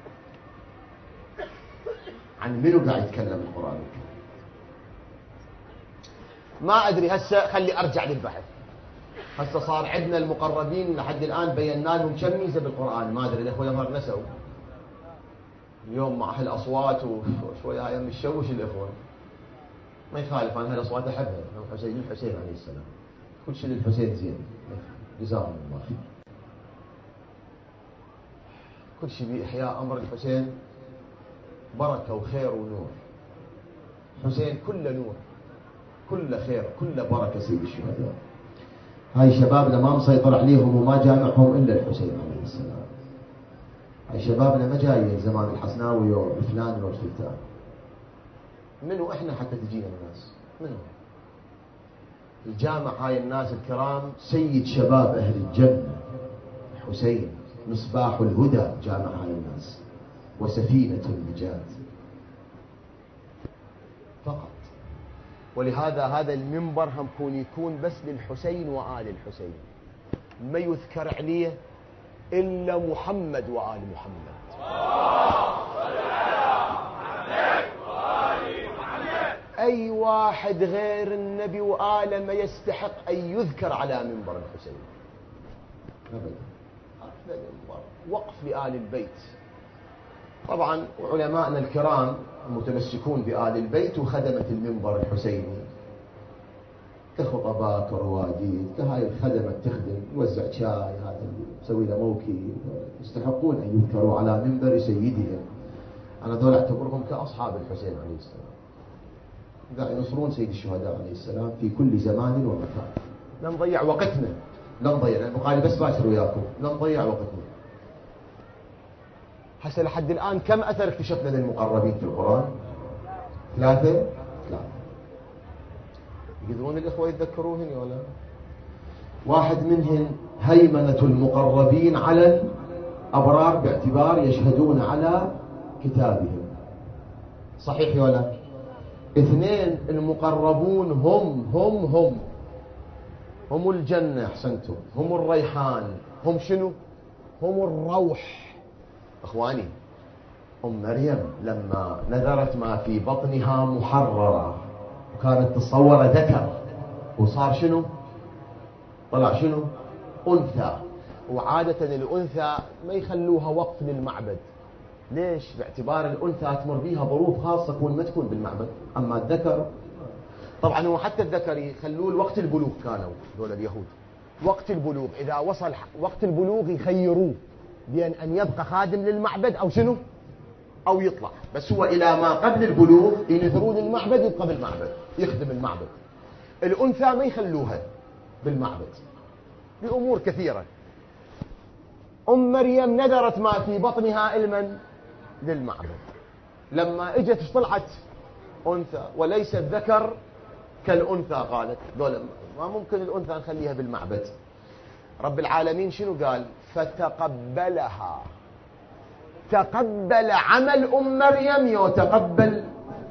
عن منو قاعد يتكلم القرآن؟ ما أدري. هسه خلي أرجع للبحث. هسه صار عندنا المقربين لحد الآن بينا لهم كم ميزة بالقرآن. ما أدري الأخوة الأمر نسوا اليوم مع هالأصوات وشوية هاي مشوش الإخوة، ما يخالف، أنا هالأصوات أحبها. الحسين للحسين عليه السلام، كل شيء للحسين زين، جزاهم الله خير. كل شيء بإحياء أمر الحسين بركة وخير ونور. حسين كله نور، كله خير، كله بركة. سيد الشهداء هاي شبابنا ما مسيطر عليهم وما جامعهم إلا الحسين عليه السلام. هاي شبابنا ما جايين زمان الحسناوي وفلان والفتان. منو إحنا حتى تجينا الناس؟ منو؟ الجامع هاي الناس الكرام سيد شباب أهل الجنة حسين، مصباح الهدى جامع هاي الناس وسفينة النجاة فقط. ولهذا هذا المنبر هم يكون بس للحسين وآل الحسين، ما يذكر عليه إلا محمد وآل محمد. أي واحد غير النبي وآله ما يستحق أن يذكر على منبر الحسين أبدا. وقف لآل البيت. طبعا علماءنا الكرام المتمسكون بآل البيت وخدمة المنبر الحسيني كخطباء كرواديد كهاي الخدمة تخدم، يوزع شاي، هذا يسوي له موكي، يستحقون أن يذكروا على منبر سيدهم. أنا دول أعتبرهم كأصحاب الحسين عليه السلام، قاعد ينصرون سيد الشهداء عليه السلام في كل زمان ومكان. لا نضيع وقتنا، لا نضيع، لأن البخاري بس باشر وياكم، لا نضيع وقتنا. هسه لحد الآن كم أثر اكتشفنا للمقربين في القرآن؟ 3. يقدرون الإخوة يتذكروهن ولا؟ واحد منهن هيمنة المقربين على الأبرار باعتبار يشهدون على كتابهم، صحيح ولا؟ 2 المقربون هم الجنة، أحسنتم، هم الريحان، هم شنو؟ هم الروح. أخواني، مريم لما نذرت ما في بطنها محررة وكانت تتصور ذكر وصار شنو؟ طلع شنو؟ أنثى. وعادة الأنثى ما يخلوها وقف للمعبد. ليش؟ باعتبار الأنثى تمر بيها ظروف خاصة كون ما تكون بالمعبد. أما الذكر طبعا هو حتى الذكر يخلوه وقت البلوغ، كانوا دول اليهود وقت البلوغ إذا وصل وقت البلوغ يخيروه بين أن يبقى خادم للمعبد أو شنو؟ أو يطلع. بس هو إلى ما قبل البلوغ ينثرون المعبد، يبقى بالمعبد يخدم المعبد. الأنثى ما يخلوها بالمعبد لأمور كثيرة. مريم نذرت ما في بطنها علما للمعبد، لما اجت طلعت أنثى وليس الذكر كالأنثى، قالت دول ما ممكن الأنثى نخليها بالمعبد. رب العالمين شنو قال؟ فتقبلها. تقبل عمل مريم يتقبل.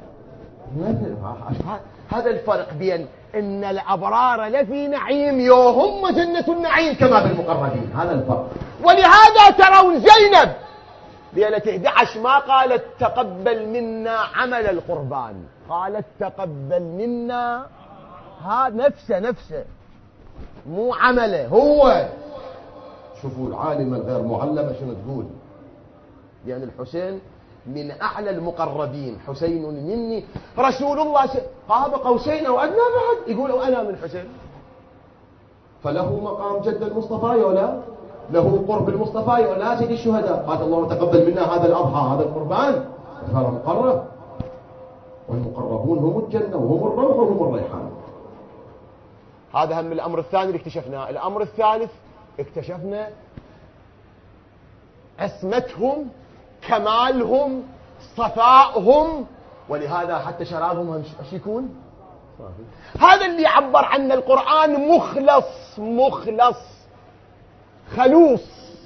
هذا الفرق بين ان الابرار لفي نعيم هم جنة النعيم كما بالمقربين، هذا الفرق. ولهذا ترون زينب ليلة 11 ما قالت تقبل منا عمل القربان، قالت تقبل منا هذا نفسه مو عمله هو. شوفوا العالمة الغير معلمة شنو تقول، لأن الحسين من أعلى المقربين. حسين مني رسول الله قاب قوسين أو أدنى، بعد يقول أنا من حسين، فله مقام جد المصطفى ولا له قرب المصطفى ولا سيد الشهداء. قال الله تقبل منا هذا الأضحى هذا القربان، فهذا مقرب. والمقربون هم الجنة وهم الروح وهم الريحان. هذا هم الأمر الثاني اللي اكتشفناه. الأمر الثالث اكتشفنا عصمتهم، كمالهم، صفائهم. ولهذا حتى شرابهم ايش يكون؟ هذا اللي يعبر عنه القرآن مخلص خلوص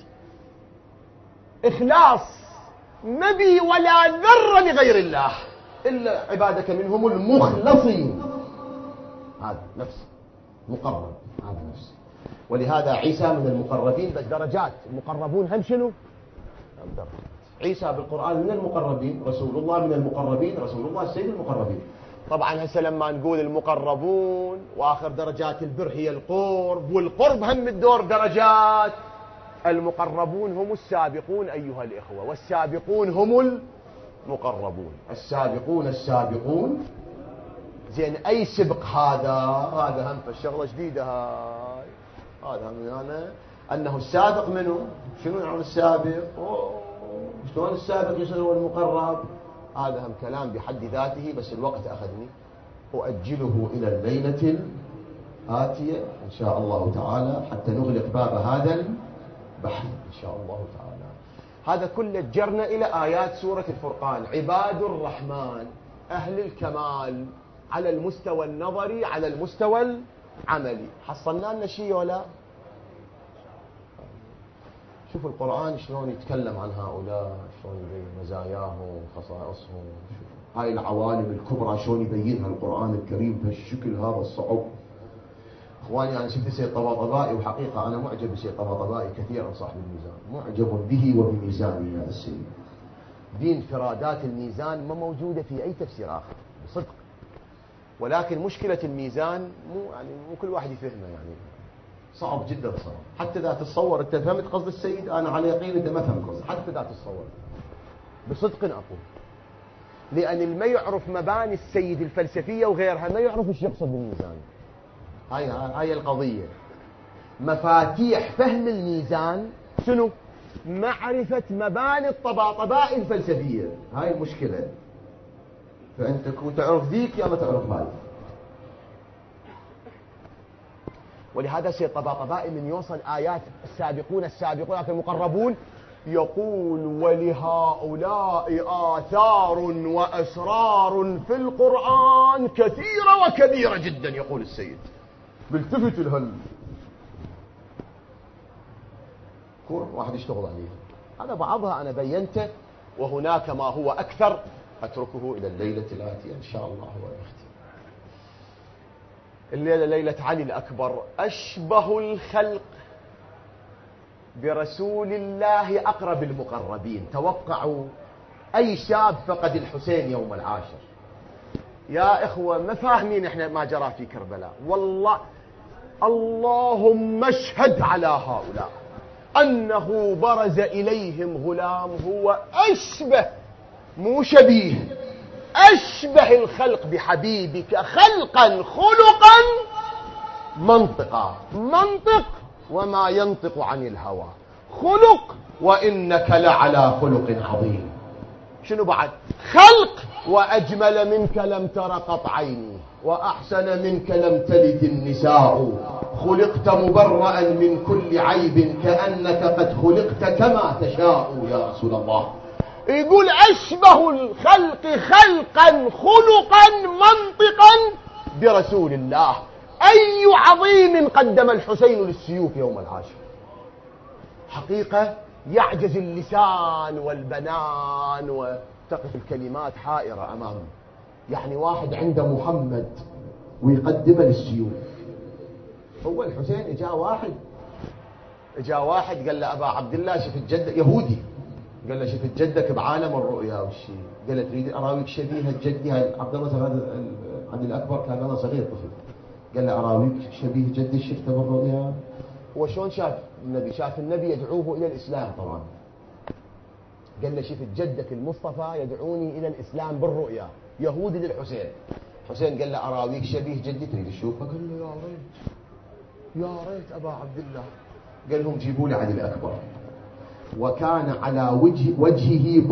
إخلاص، ما بي ولا ذرة لغير الله إلا عبادك منهم المخلصين. هذا نفس مقرب، هذا نفس. ولهذا عيسى من المقربين بس درجات. المقربون هم شنو؟ هم درجات. عيسى بالقرآن من المقربين، رسول الله من المقربين، رسول الله سيد المقربين. طبعا هسه لما نقول المقربون واخر درجات البر هي القرب، والقرب هم الدور درجات. المقربون هم السابقون أيها الإخوة، والسابقون هم مقربون، السابقون السابقون. زين أي سبق هذا هم فالشغلة جديدة هذا هم يعني أنه السابق منه شنو يعني السابق؟ شلون السابق يصير هو المقرب؟ هذا هم كلام بحد ذاته، بس الوقت أخذني، أؤجله إلى الليلة الآتية إن شاء الله تعالى حتى نغلق باب هذا البحث إن شاء الله تعالى. هذا كله جرنا إلى آيات سورة الفرقان. عباد الرحمن أهل الكمال على المستوى النظري على المستوى العملي. حصلنا لنا شيء ولا؟ شوفوا القرآن شلون يتكلم عن هؤلاء، شلون يبين مزاياهم وخصائصهم. هاي العوالم الكبرى شلون يبينها القرآن الكريم بهالشكل هذا الصعب. اخواني انا شفت سيد طباطبائي، وحقيقه انا معجب بسيد طباطبائي كثيرا صاحب الميزان، معجب به وبميزانه هذا السيد. دي انفرادات الميزان ما موجوده في اي تفسير اخر بصدق، ولكن مشكله الميزان مو كل واحد يفهمه، يعني صعب جدا صعب. حتى اذا تتصور انت فهمت قصد السيد، انا على يقين انت ما فهمت قصد، حتى اذا تتصور بصدق اقول، لان اللي ما يعرف مباني السيد الفلسفيه وغيرها ما يعرف ايش يقصد بالميزان. هاي القضية. مفاتيح فهم الميزان شنو؟ معرفة مباني الطباطباء الفلسفية. هاي المشكلة. فأنت كنت تعرف ذيك يا ما تعرف هاي. ولهذا سيد طباطبائي من يوصل آيات السابقون السابقون المقربون يقول ولهؤلاء آثار وأسرار في القرآن كثيرة وكبيرة جدا. يقول السيد بالتفت الهل كون واحد يشتغل عليه. هذا بعضها أنا بينته، وهناك ما هو أكثر أتركه إلى الليلة الآتية إن شاء الله. وأختم الليلة ليلة علي الأكبر. أشبه الخلق برسول الله أقرب المقربين. توقعوا أي شاب فقد الحسين يوم العاشر. يا إخوة ما فاهمين إحنا ما جرى في كربلاء. والله اللهم اشهد على هؤلاء أنه برز إليهم غلام هو أشبه مو شبيه أشبه الخلق بحبيبك خلقا خلقا منطقا. منطق وما ينطق عن الهوى. خلق وإنك لعلى خلق عظيم. شنو بعد؟ خلق وأجمل منك لم تر قط عيني وأحسن منك لم تلد النساء. خلقت مبرأ من كل عيب كأنك قد خلقت كما تشاء يا رسول الله. يقول أشبه الخلق خلقا خلقا منطقا برسول الله. أي عظيم قدم الحسين للسيوف يوم العاشر. حقيقة يعجز اللسان والبنان وتقف الكلمات حائرة أمامه. يعني واحد عنده محمد ويقدمه للسيوف. هو الحسين اجا واحد قال له أبا عبد الله شفت جدك يهودي، قال له شفت جدك بعالم الرؤيا والشيء. قال له تريد أراويك شبيهة جدي. عبد الله عبد الأكبر كان أنا صغير طفل. قال له أراويك شبيه جدي شفته بالرؤيا. وشون شاف النبي؟ شاف النبي يدعوه إلى الإسلام طبعا. قال له شفت جدك المصطفى يدعوني إلى الإسلام بالرؤيا. يهودي للحسين. حسين قال له أراويك شبيه جدي تريد تشوفه؟ قال له يا ريت يا ريت أبا عبد الله. قال لهم جيبوا لي علي الأكبر. وكان على وجهه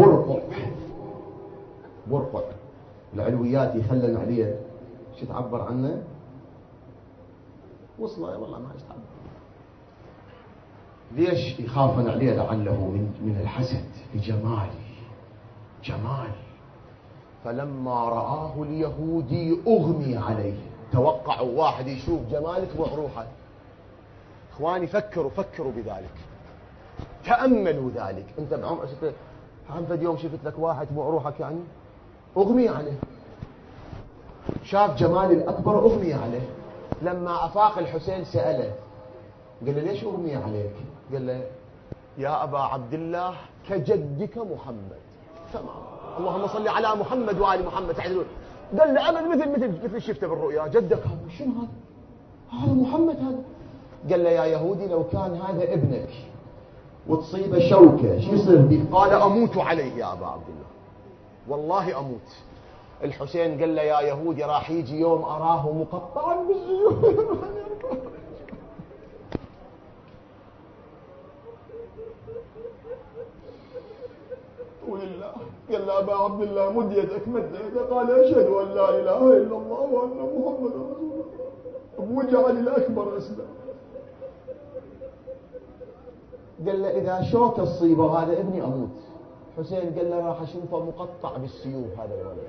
برقع العلويات يخلن عليه. شو تعبر عنه؟ وصله والله ما يستعبر. ليش يخافن عليه؟ لعله من الحسد بجمال. فلما رآه اليهودي أغمي عليه. توقعوا واحد يشوف جمالك وعروحه. اخواني فكروا بذلك، تأملوا ذلك. انت بعمر فد يوم شفت لك واحد بعروحك يعني أغمي عليه. شاف جمال الأكبر أغمي عليه. لما أفاق الحسين سأله قال له ليش أغمي عليك؟ قال له يا أبا عبد الله كجدك محمد. تمام اللهم صل على محمد وآل محمد. تعدلون. قال له أبد مثل شفته بالرؤيا. جدك هذا شنو هذا محمد هذا. قال له يا يهودي لو كان هذا ابنك وتصيبه شوكة شو يصير بك؟ قال أموت عليه يا أبا عبد الله. والله أموت. الحسين قال له يا يهودي راح يجي يوم أراه مقطعا بالسيوف. ولله قال له أبا عبد الله مد يدك، مد يدك، قال أشهد أن لا إله إلا الله وأن محمد رسول الله. أبو جعل الأكبر أسلم. قال له إذا شوك تصيبه هذا ابني أموت. حسين قال له راح أشوفه مقطع بالسيوف هذا الولد.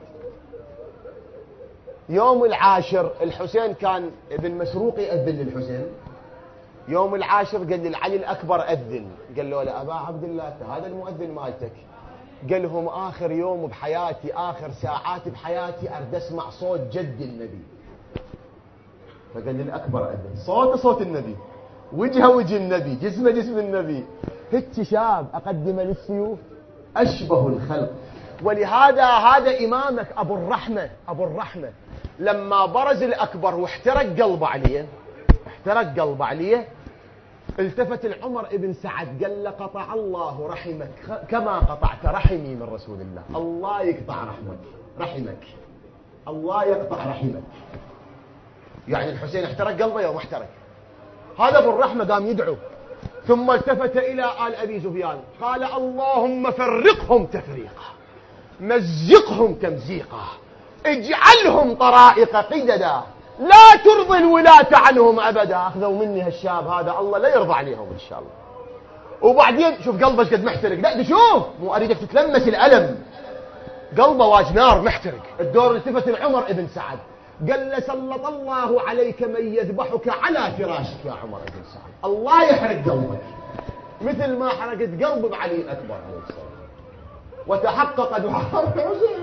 يوم العاشر الحسين كان ابن مسروق يأذن للحسين. يوم العاشر قال للعلي الأكبر أذن. قال له لا أبا عبد الله هذا المؤذن مالتك. قال لهم آخر يوم بحياتي، آخر ساعات بحياتي أرد أسمع صوت جد النبي. فقال للأكبر أذن. صوت النبي، وجهه وجه النبي، جسمه جسم النبي. هيك شاب أقدمه للسيوف، أشبه الخلق. ولهذا هذا إمامك أبو الرحمة لما برز الأكبر واحترق قلبه عليه، التفت العمر ابن سعد قال له قطع الله رحمك كما قطعت رحمي من رسول الله. الله يقطع رحمك، الله يقطع رحمك. يعني الحسين احترق قلبه يوم احترق. هذا ابو الرحمة قام يدعو، ثم التفت إلى آل أبي سفيان قال اللهم فرقهم تفريقا، مزقهم تمزيقا، اجعلهم طرائق قددا، لا ترضي الولاة عنهم أبدا. أخذوا مني هالشاب هذا، الله لا يرضى عليهم إن شاء الله. وبعدين شوف قلبه قد محترق. لا شوف، مو أريدك تتلمس الألم، قلبه واج نار محترق. الدور التفت العمر ابن سعد قال له سلط الله عليك من يذبحك على فراشك يا عمر ابن سعد. الله يحرق قلبك مثل ما حرقت قلب علي الأكبر عليه السلام. وتحقق دعاء الحسين.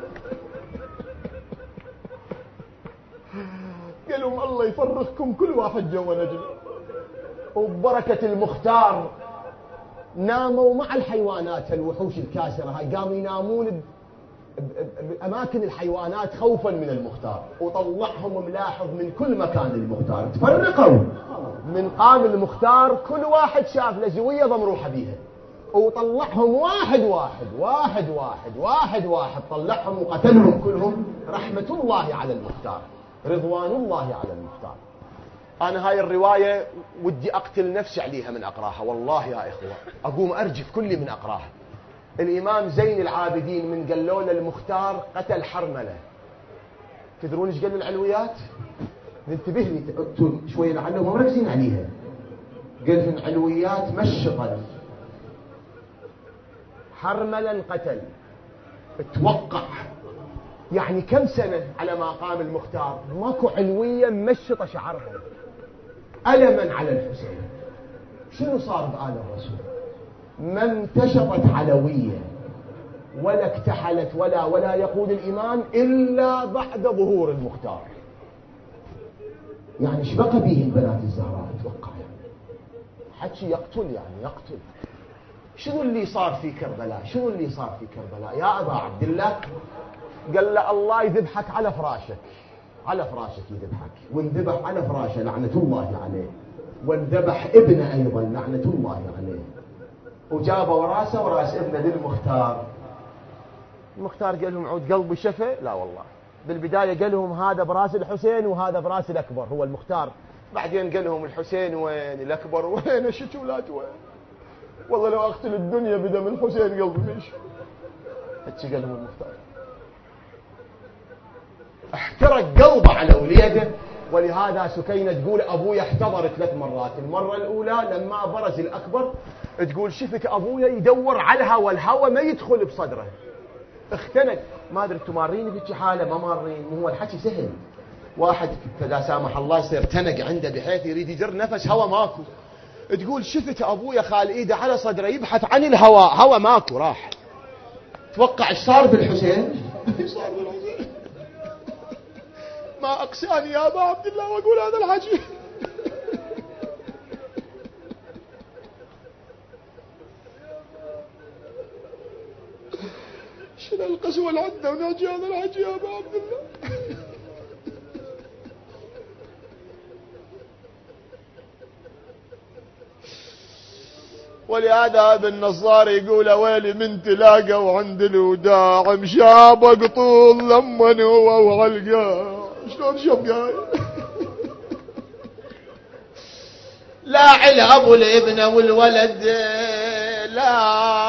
قال لهم الله يفرقكم كل واحد جوا نجم. وببركة المختار ناموا مع الحيوانات الوحوش الكاسرة هاي، قاموا ينامون بأماكن الحيوانات خوفا من المختار. وطلعهم ملاحظ من كل مكان المختار، تفرقوا من قام المختار كل واحد شاف له زوية ضمروحة بيها، وطلعهم واحد طلعهم وقتلهم كلهم. رحمة الله على المختار، رضوان الله على المختار. أنا هاي الرواية ودي أقتل نفسي عليها من أقراها، والله يا إخوة أقوم أرجف كل من أقراها. الإمام زين العابدين من قالوا له المختار قتل حرملة. تدرون ايش قال العلويات؟ انتبه لي شوية لعلهم مركزين عليها. قال في العلويات مشقا حرملا قتل. توقع يعني كم سنة على ما قام المختار ماكو علوية مشط شعرها ألما على الحسين. شنو صار بآل الرسول؟ ما انتشطت علوية ولا اكتحلت ولا يقود الإمام إلا بعد ظهور المختار. يعني ايش بقى به البنات الزهراء؟ اتوقع يعني حكي يقتل، شنو اللي صار في كربلاء؟ يا أبا عبد الله؟ قال له الله يذبحك على فراشك يذبحك، وانذبح على فراشه لعنة الله عليه، وانذبح ابنه أيضا لعنة الله عليه، وجابوا راسه وراس ابنه للمختار. المختار قال لهم عود قلبي شفى؟ لا والله. بالبداية قال لهم هذا براس الحسين وهذا براس الأكبر هو المختار. بعدين قال لهم الحسين وين، الأكبر وين، الشتولات وين؟ والله لو أقتل الدنيا بدم الحسين قلبي مش. هاتش قال لهم المختار. احترق قلبه على وليده. ولهذا سكينة تقول أبوي احتضر 3 مرات. المرة الأولى لما برز الأكبر تقول شفت أبويا يدور على الهوى، والهوى ما يدخل بصدره، اختنق. ما أدري تمارين بهيك حالة ما مارين، هو الحكي سهل. واحد لا سامح الله يصير تنق عنده بحيث يريد يجر نفس، هوى ماكو. تقول شفت أبويا خال إيده على صدره يبحث عن الهوى، هوى ماكو راح. توقع ايش صار بالحسين؟ صار بالحسين ما أقساني يا أبا عبد الله وأقول هذا الحكي. شنو القسوة اللي عندنا ونحكي هذا الحكي يا أبا عبد الله؟ ولهذا ابن نصار يقول ويلي من تلاقوا عند الوداع مشابق طول لمن هو وعلقاه. شلون شبقاي؟ لا الأب والابن والولد لا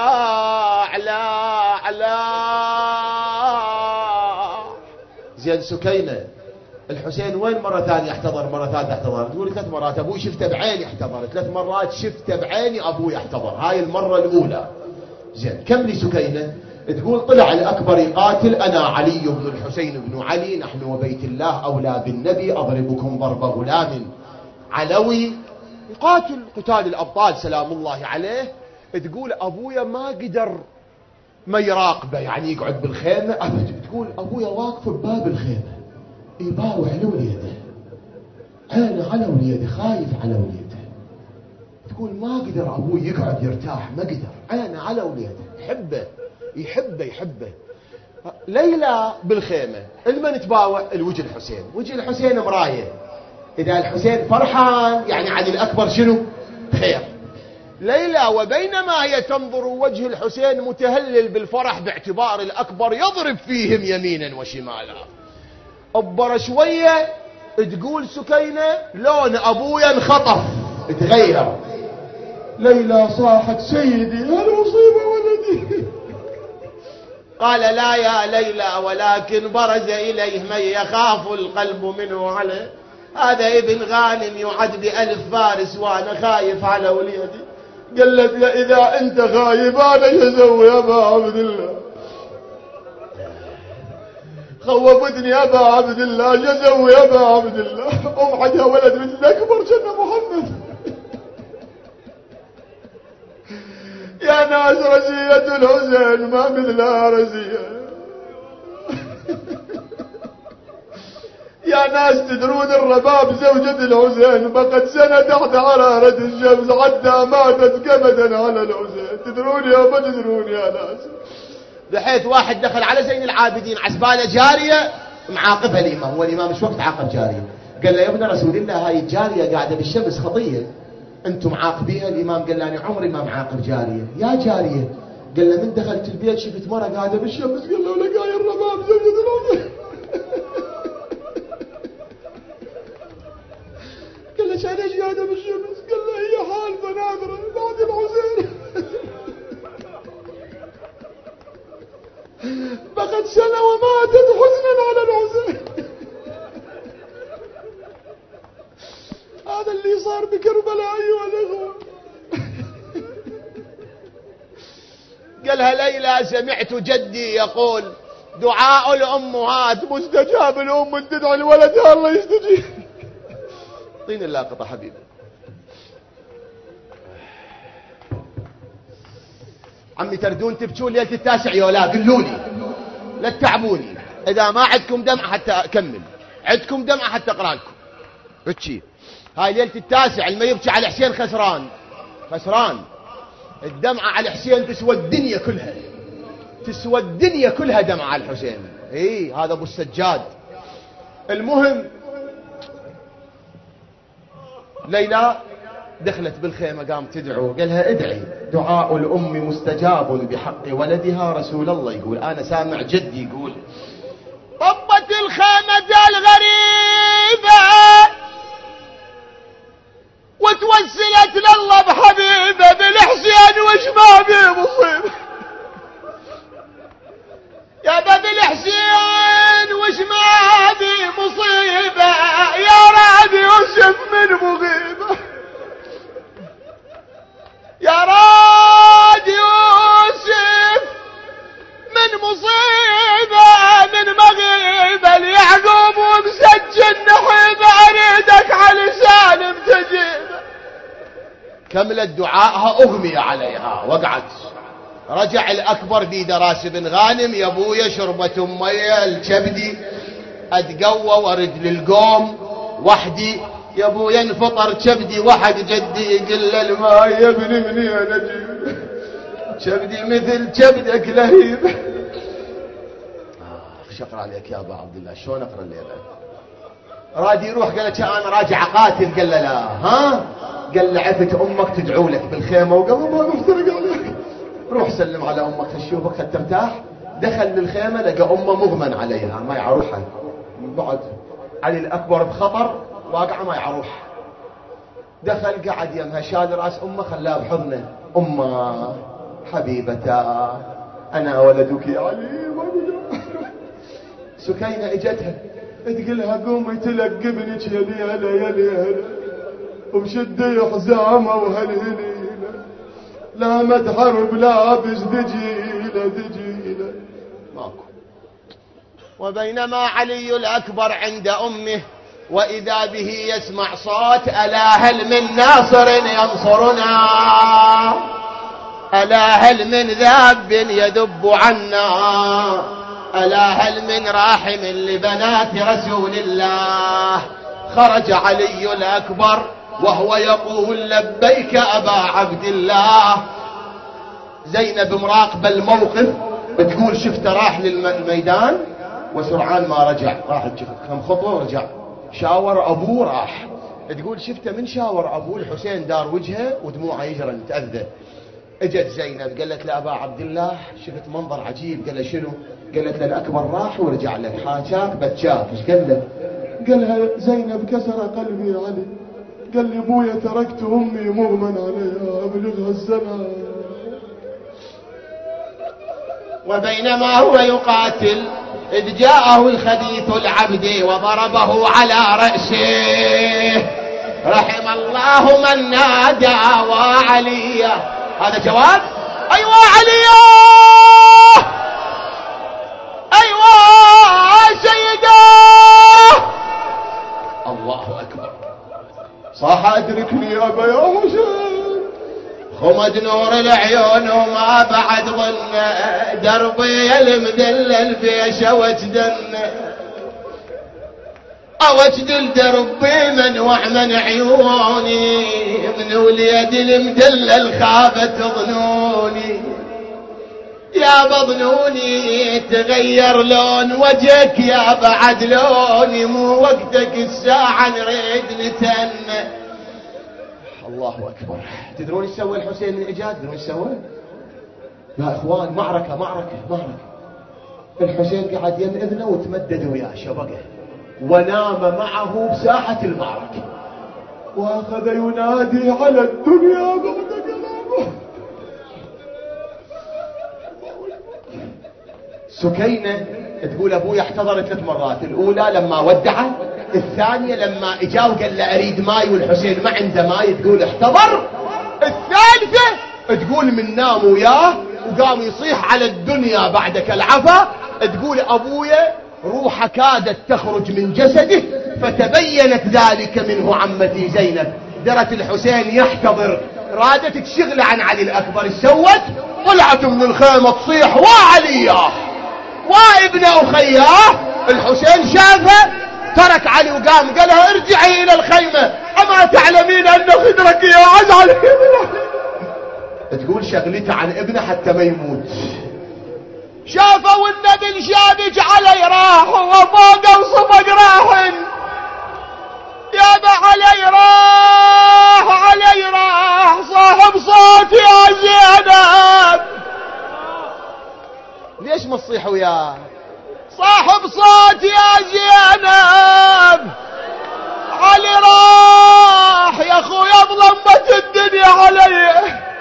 زين. سكينة الحسين وين مرة ثانية احتضر؟ مرة ثالثة احتضر. تقول 3 مرات أبوي شفته بعيني احتضر، 3 مرات شفته بعيني أبوي احتضر، هاي المرة الأولى. زين كملي سكينة. تقول طلع الأكبر يقاتل، أنا علي بن الحسين بن علي، نحن وبيت الله أولى بالنبي، أضربكم ضرب غلام علوي. يقاتل قتال الأبطال سلام الله عليه. تقول أبويا ما قدر ما يراقبه، يعني يقعد بالخيمة أبد. تقول أبويا واقف بباب الخيمة يباوع لوليده، عينه على وليده، خايف على وليده. تقول ما قدر أبوي يقعد يرتاح، ما قدر، عينه على وليده، يحبه. ليلى بالخيمة المن تباوع الوجه الحسين، وجه الحسين مراية، إذا الحسين فرحان يعني عن الأكبر شنو؟ خير. ليلى وبينما هي تنظر وجه الحسين متهلل بالفرح باعتبار الأكبر يضرب فيهم يمينا وشمالا. أبر شوية تقول سكينة لون أبويا انخطف تغير. ليلى صاحت سيدي هالمصيبة ولدي. قال لا يا ليلى ولكن برز إليه من يخاف القلب منه عليه، هذا ابن غانم يعد ب1000 فارس وأنا خايف على وليدي. قالت إذا أنت خايف أنا شزوي يا أبا عبد الله، خوفتني يا أبا عبد الله، شزوي يا أبا عبد الله. عندها ولد مثل أكبر جنة محمد. يا ناس رزية الحسين ما مثلها رزية. يا ناس تدرون الرباب زوجة الحسين بقت سنة تحت حرارة الشمس حتى ماتت كبدا على الحسين. تدرون يا ما تدرون يا ناس؟ بحيث واحد دخل على زين العابدين عسبانة جارية معاقبها الإمام، هو الإمام مش وقت عاقب جارية، قال له يا ابن رسول الله هاي الجارية قاعدة بالشمس خطية أنتم معاقبيها. الإمام قال له أنا عمري ما معاقب جارية. يا جارية، قال له من دخلت البيت شفت مرة قاعدة بالشمس، قال له لقاي الرباب زوجة الحسين. قال له شان ايش قاعدة بالشمس؟ قال له هي حالفة نادرة بعد الحسين. بقت سنة وماتت حزنا على الحسين. هذا اللي صار بكربلاء أيها الأخوة. قالها ليلى سمعت جدي يقول دعاء الأمهات مستجاب، الأم تدعي لولدها الله يستجيب. طين اللاقطة حبيبي. عمي تردون تبكون ليلة 9 يولا، قلوا لي لا تتعبوني، إذا ما عندكم دمعة حتى أكمل، عندكم دمعة حتى أقرأ لكم. بتشي هاي ليلة 9 اللي ما يبكي على حسين خسران. الدمعة على حسين تسوى الدنيا كلها، تسوى الدنيا كلها دمعة على الحسين. هذا أبو السجاد. المهم ليلى دخلت بالخيمة قام تدعو، قالها ادعي دعاء الأم مستجاب بحق ولدها. رسول الله يقول أنا سامع جدي يقول طبت الخيمة الغريبة وتوسلت لله بحبيبه بالحسين وش ما بيه مصيبة. يا باب الحسين وش ما بيه مصيبة، يا راد يوسف من مغيبة، يا راد يوسف من مصيبة من مغيبة، ليعقوب ومسجل نحيب اريدك على سالم تجيب. كملت دعائها اغمي عليها وقعت. رجع الأكبر بيد راس بن غانم، يا ابويا شربة مية الكبدي اتقوى ورد للقوم وحدي، يا ابويا انفطر كبدي وحد جدي يقل الماء يا ابن منين اجيب كبدي مثل كبدك لهيب. ايش اقرا عليك يا ابا عبد الله؟ شلون اقرا الليله؟ راد يروح قال له انا راجع قاتل، قال له لا. قال لعبت امك تدعو لك بالخيمه وقال ما مفترق عليك، روح سلم على امك تشوفك حتى ترتاح. دخل للخيمه لقى امه مغمن عليها ما يعروحها، بعد علي الاكبر بخطر واقعه ما يعروح. دخل قعد يمها شال راس امه خلاها بحضنه. امه حبيبتا انا ولدك يا علي. سكينه اجتها تقلها قومي تلقبنك يا ليله يا ليله وبشدي حزامه وهالهليله لا متحرب لابس دجيله ماكو. وبينما علي الأكبر عند أمه وإذا به يسمع صوت ألا هل من ناصر ينصرنا، ألا هل من ذاب يذب عنا، ألا هل من راحم لبنات رسول الله. خرج علي الأكبر وهو يقول لبيك أبا عبد الله. زينب مراقبة الموقف تقول شفته راح للميدان وسرعان ما رجع، راح كم خطوة ورجع. شاور أبوه راح، تقول شفته من شاور أبوه الحسين دار وجهه ودموعه يجرى متأذى. اجت زينب قالت لأبا عبد الله شفت منظر عجيب. قال له شنو؟ قالت له الأكبر راح ورجع لك حاجاك بتشاف. ايش قال له؟ قالها زينب كسر قلبي يا علي، قال لي ابويا تركت امي مغمن عليها ابلغها السماء. وبينما هو يقاتل إذ جاءه الخبيث العبد وضربه على رأسه. رحم الله من نادى وعليا. هذا جواب. أيوة عليا، أيوة سيدا. الله أكبر. صح أدركني أبا يا حسين. خمد نور العيون وما بعد ظن دربي المدلل في وجدن اوجدل دربي من وعمن عيوني من وليد المدلل خابت ظنوني يا بظنوني تغير لون وجهك يا بعد لوني مو وقتك الساعة نريد نتن. الله أكبر. تدرون ايش سوى الحسين من إجاد؟ تدرون ايش سوى؟ يا إخوان معركة. الحسين قعد يم ابنه وتمدد وياه شبقه ونام معه بساحة المعركة وأخذ ينادي على الدنيا بعد كلامه. سكينة تقول أبوي احتضر 3 مرات، الأولى لما ودعه، الثانية لما اجاه وقال له أريد ماي والحسين ما عنده ماي تقول احتضر، الثالثة تقول من نام وياه وقام يصيح على الدنيا بعدك العفا. تقول أبويا روحه كادت تخرج من جسده فتبينت ذلك منه عمتي زينب. درت الحسين يحتضر، رادت تشغل عن علي الأكبر، سوت طلعت من الخيمة تصيح وعلياه وابن أخياه. الحسين شافه ترك علي وقام قالها ارجعي إلى الخيمة أما تعلمين أن خدرك يعز على ابنه. تقول شغلته عن ابنه حتى ما يموت. شافوا النبي الشابج علي راح وفوق وصفق راح يا علي راح صاحب صوت يا زينب. ليش ما تصيح وياه؟ صاحب صوت يا زينب علي راح يا اخويا ظلمت الدنيا علي.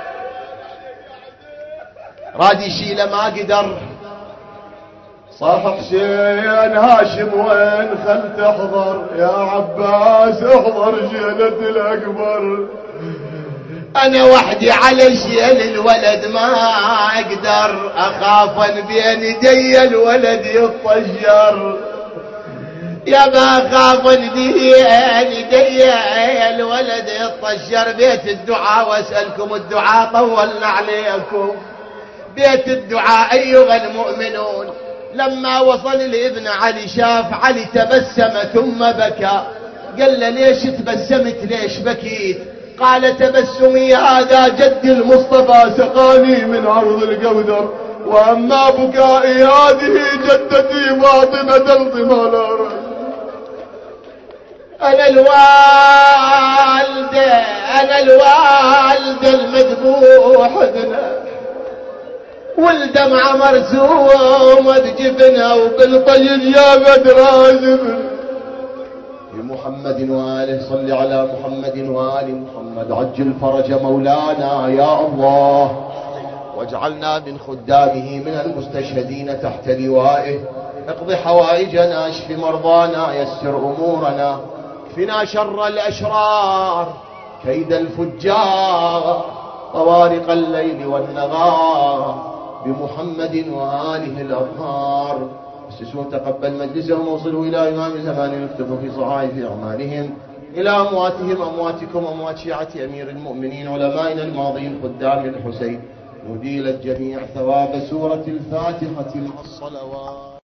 راد يشيله ما قدر. صاح حسين هاشم وين خل تحضر يا عباس احضر شيلة الأكبر. أنا وحدي على شيل الولد ما أقدر أخاف بين يدي الولد يطجر يا ما خاف بين يدي الولد يطجر. بيت الدعاء واسألكم الدعاء طولنا عليكم. بيت الدعاء أيها المؤمنون. لما وصل لابن علي شاف علي تبسم ثم بكى. قال له ليش تبسمت ليش بكيت؟ قال تبسمي هذا جدي المصطفى سقاني من عرض القودر واما بكائي هذه جدتي فاطمة الضمالار. أنا الوالدة المذبوح ابنه، والدمعة مرسومة بجبنها وبالطيب يا بدر جبن. بمحمد وآله صل على محمد وآل محمد، عجل فرج مولانا يا الله، واجعلنا من خدامه من المستشهدين تحت لوائه. اقض حوائجنا، اشف مرضانا، يسر أمورنا، اكفنا شر الأشرار، كيد الفجار، طوارق الليل والنهار، بمحمد وآله الأطهار. اسسوا تقبل مجلسهم، وصلوا إلى إمام زمان يكتب في صحائف أعمالهم، إلى أمواتهم، أمواتكم، أموات شيعة أمير المؤمنين علمائنا الماضين خدام الحسين، نديل الجميع ثواب سورة الفاتحة مع الصلوات.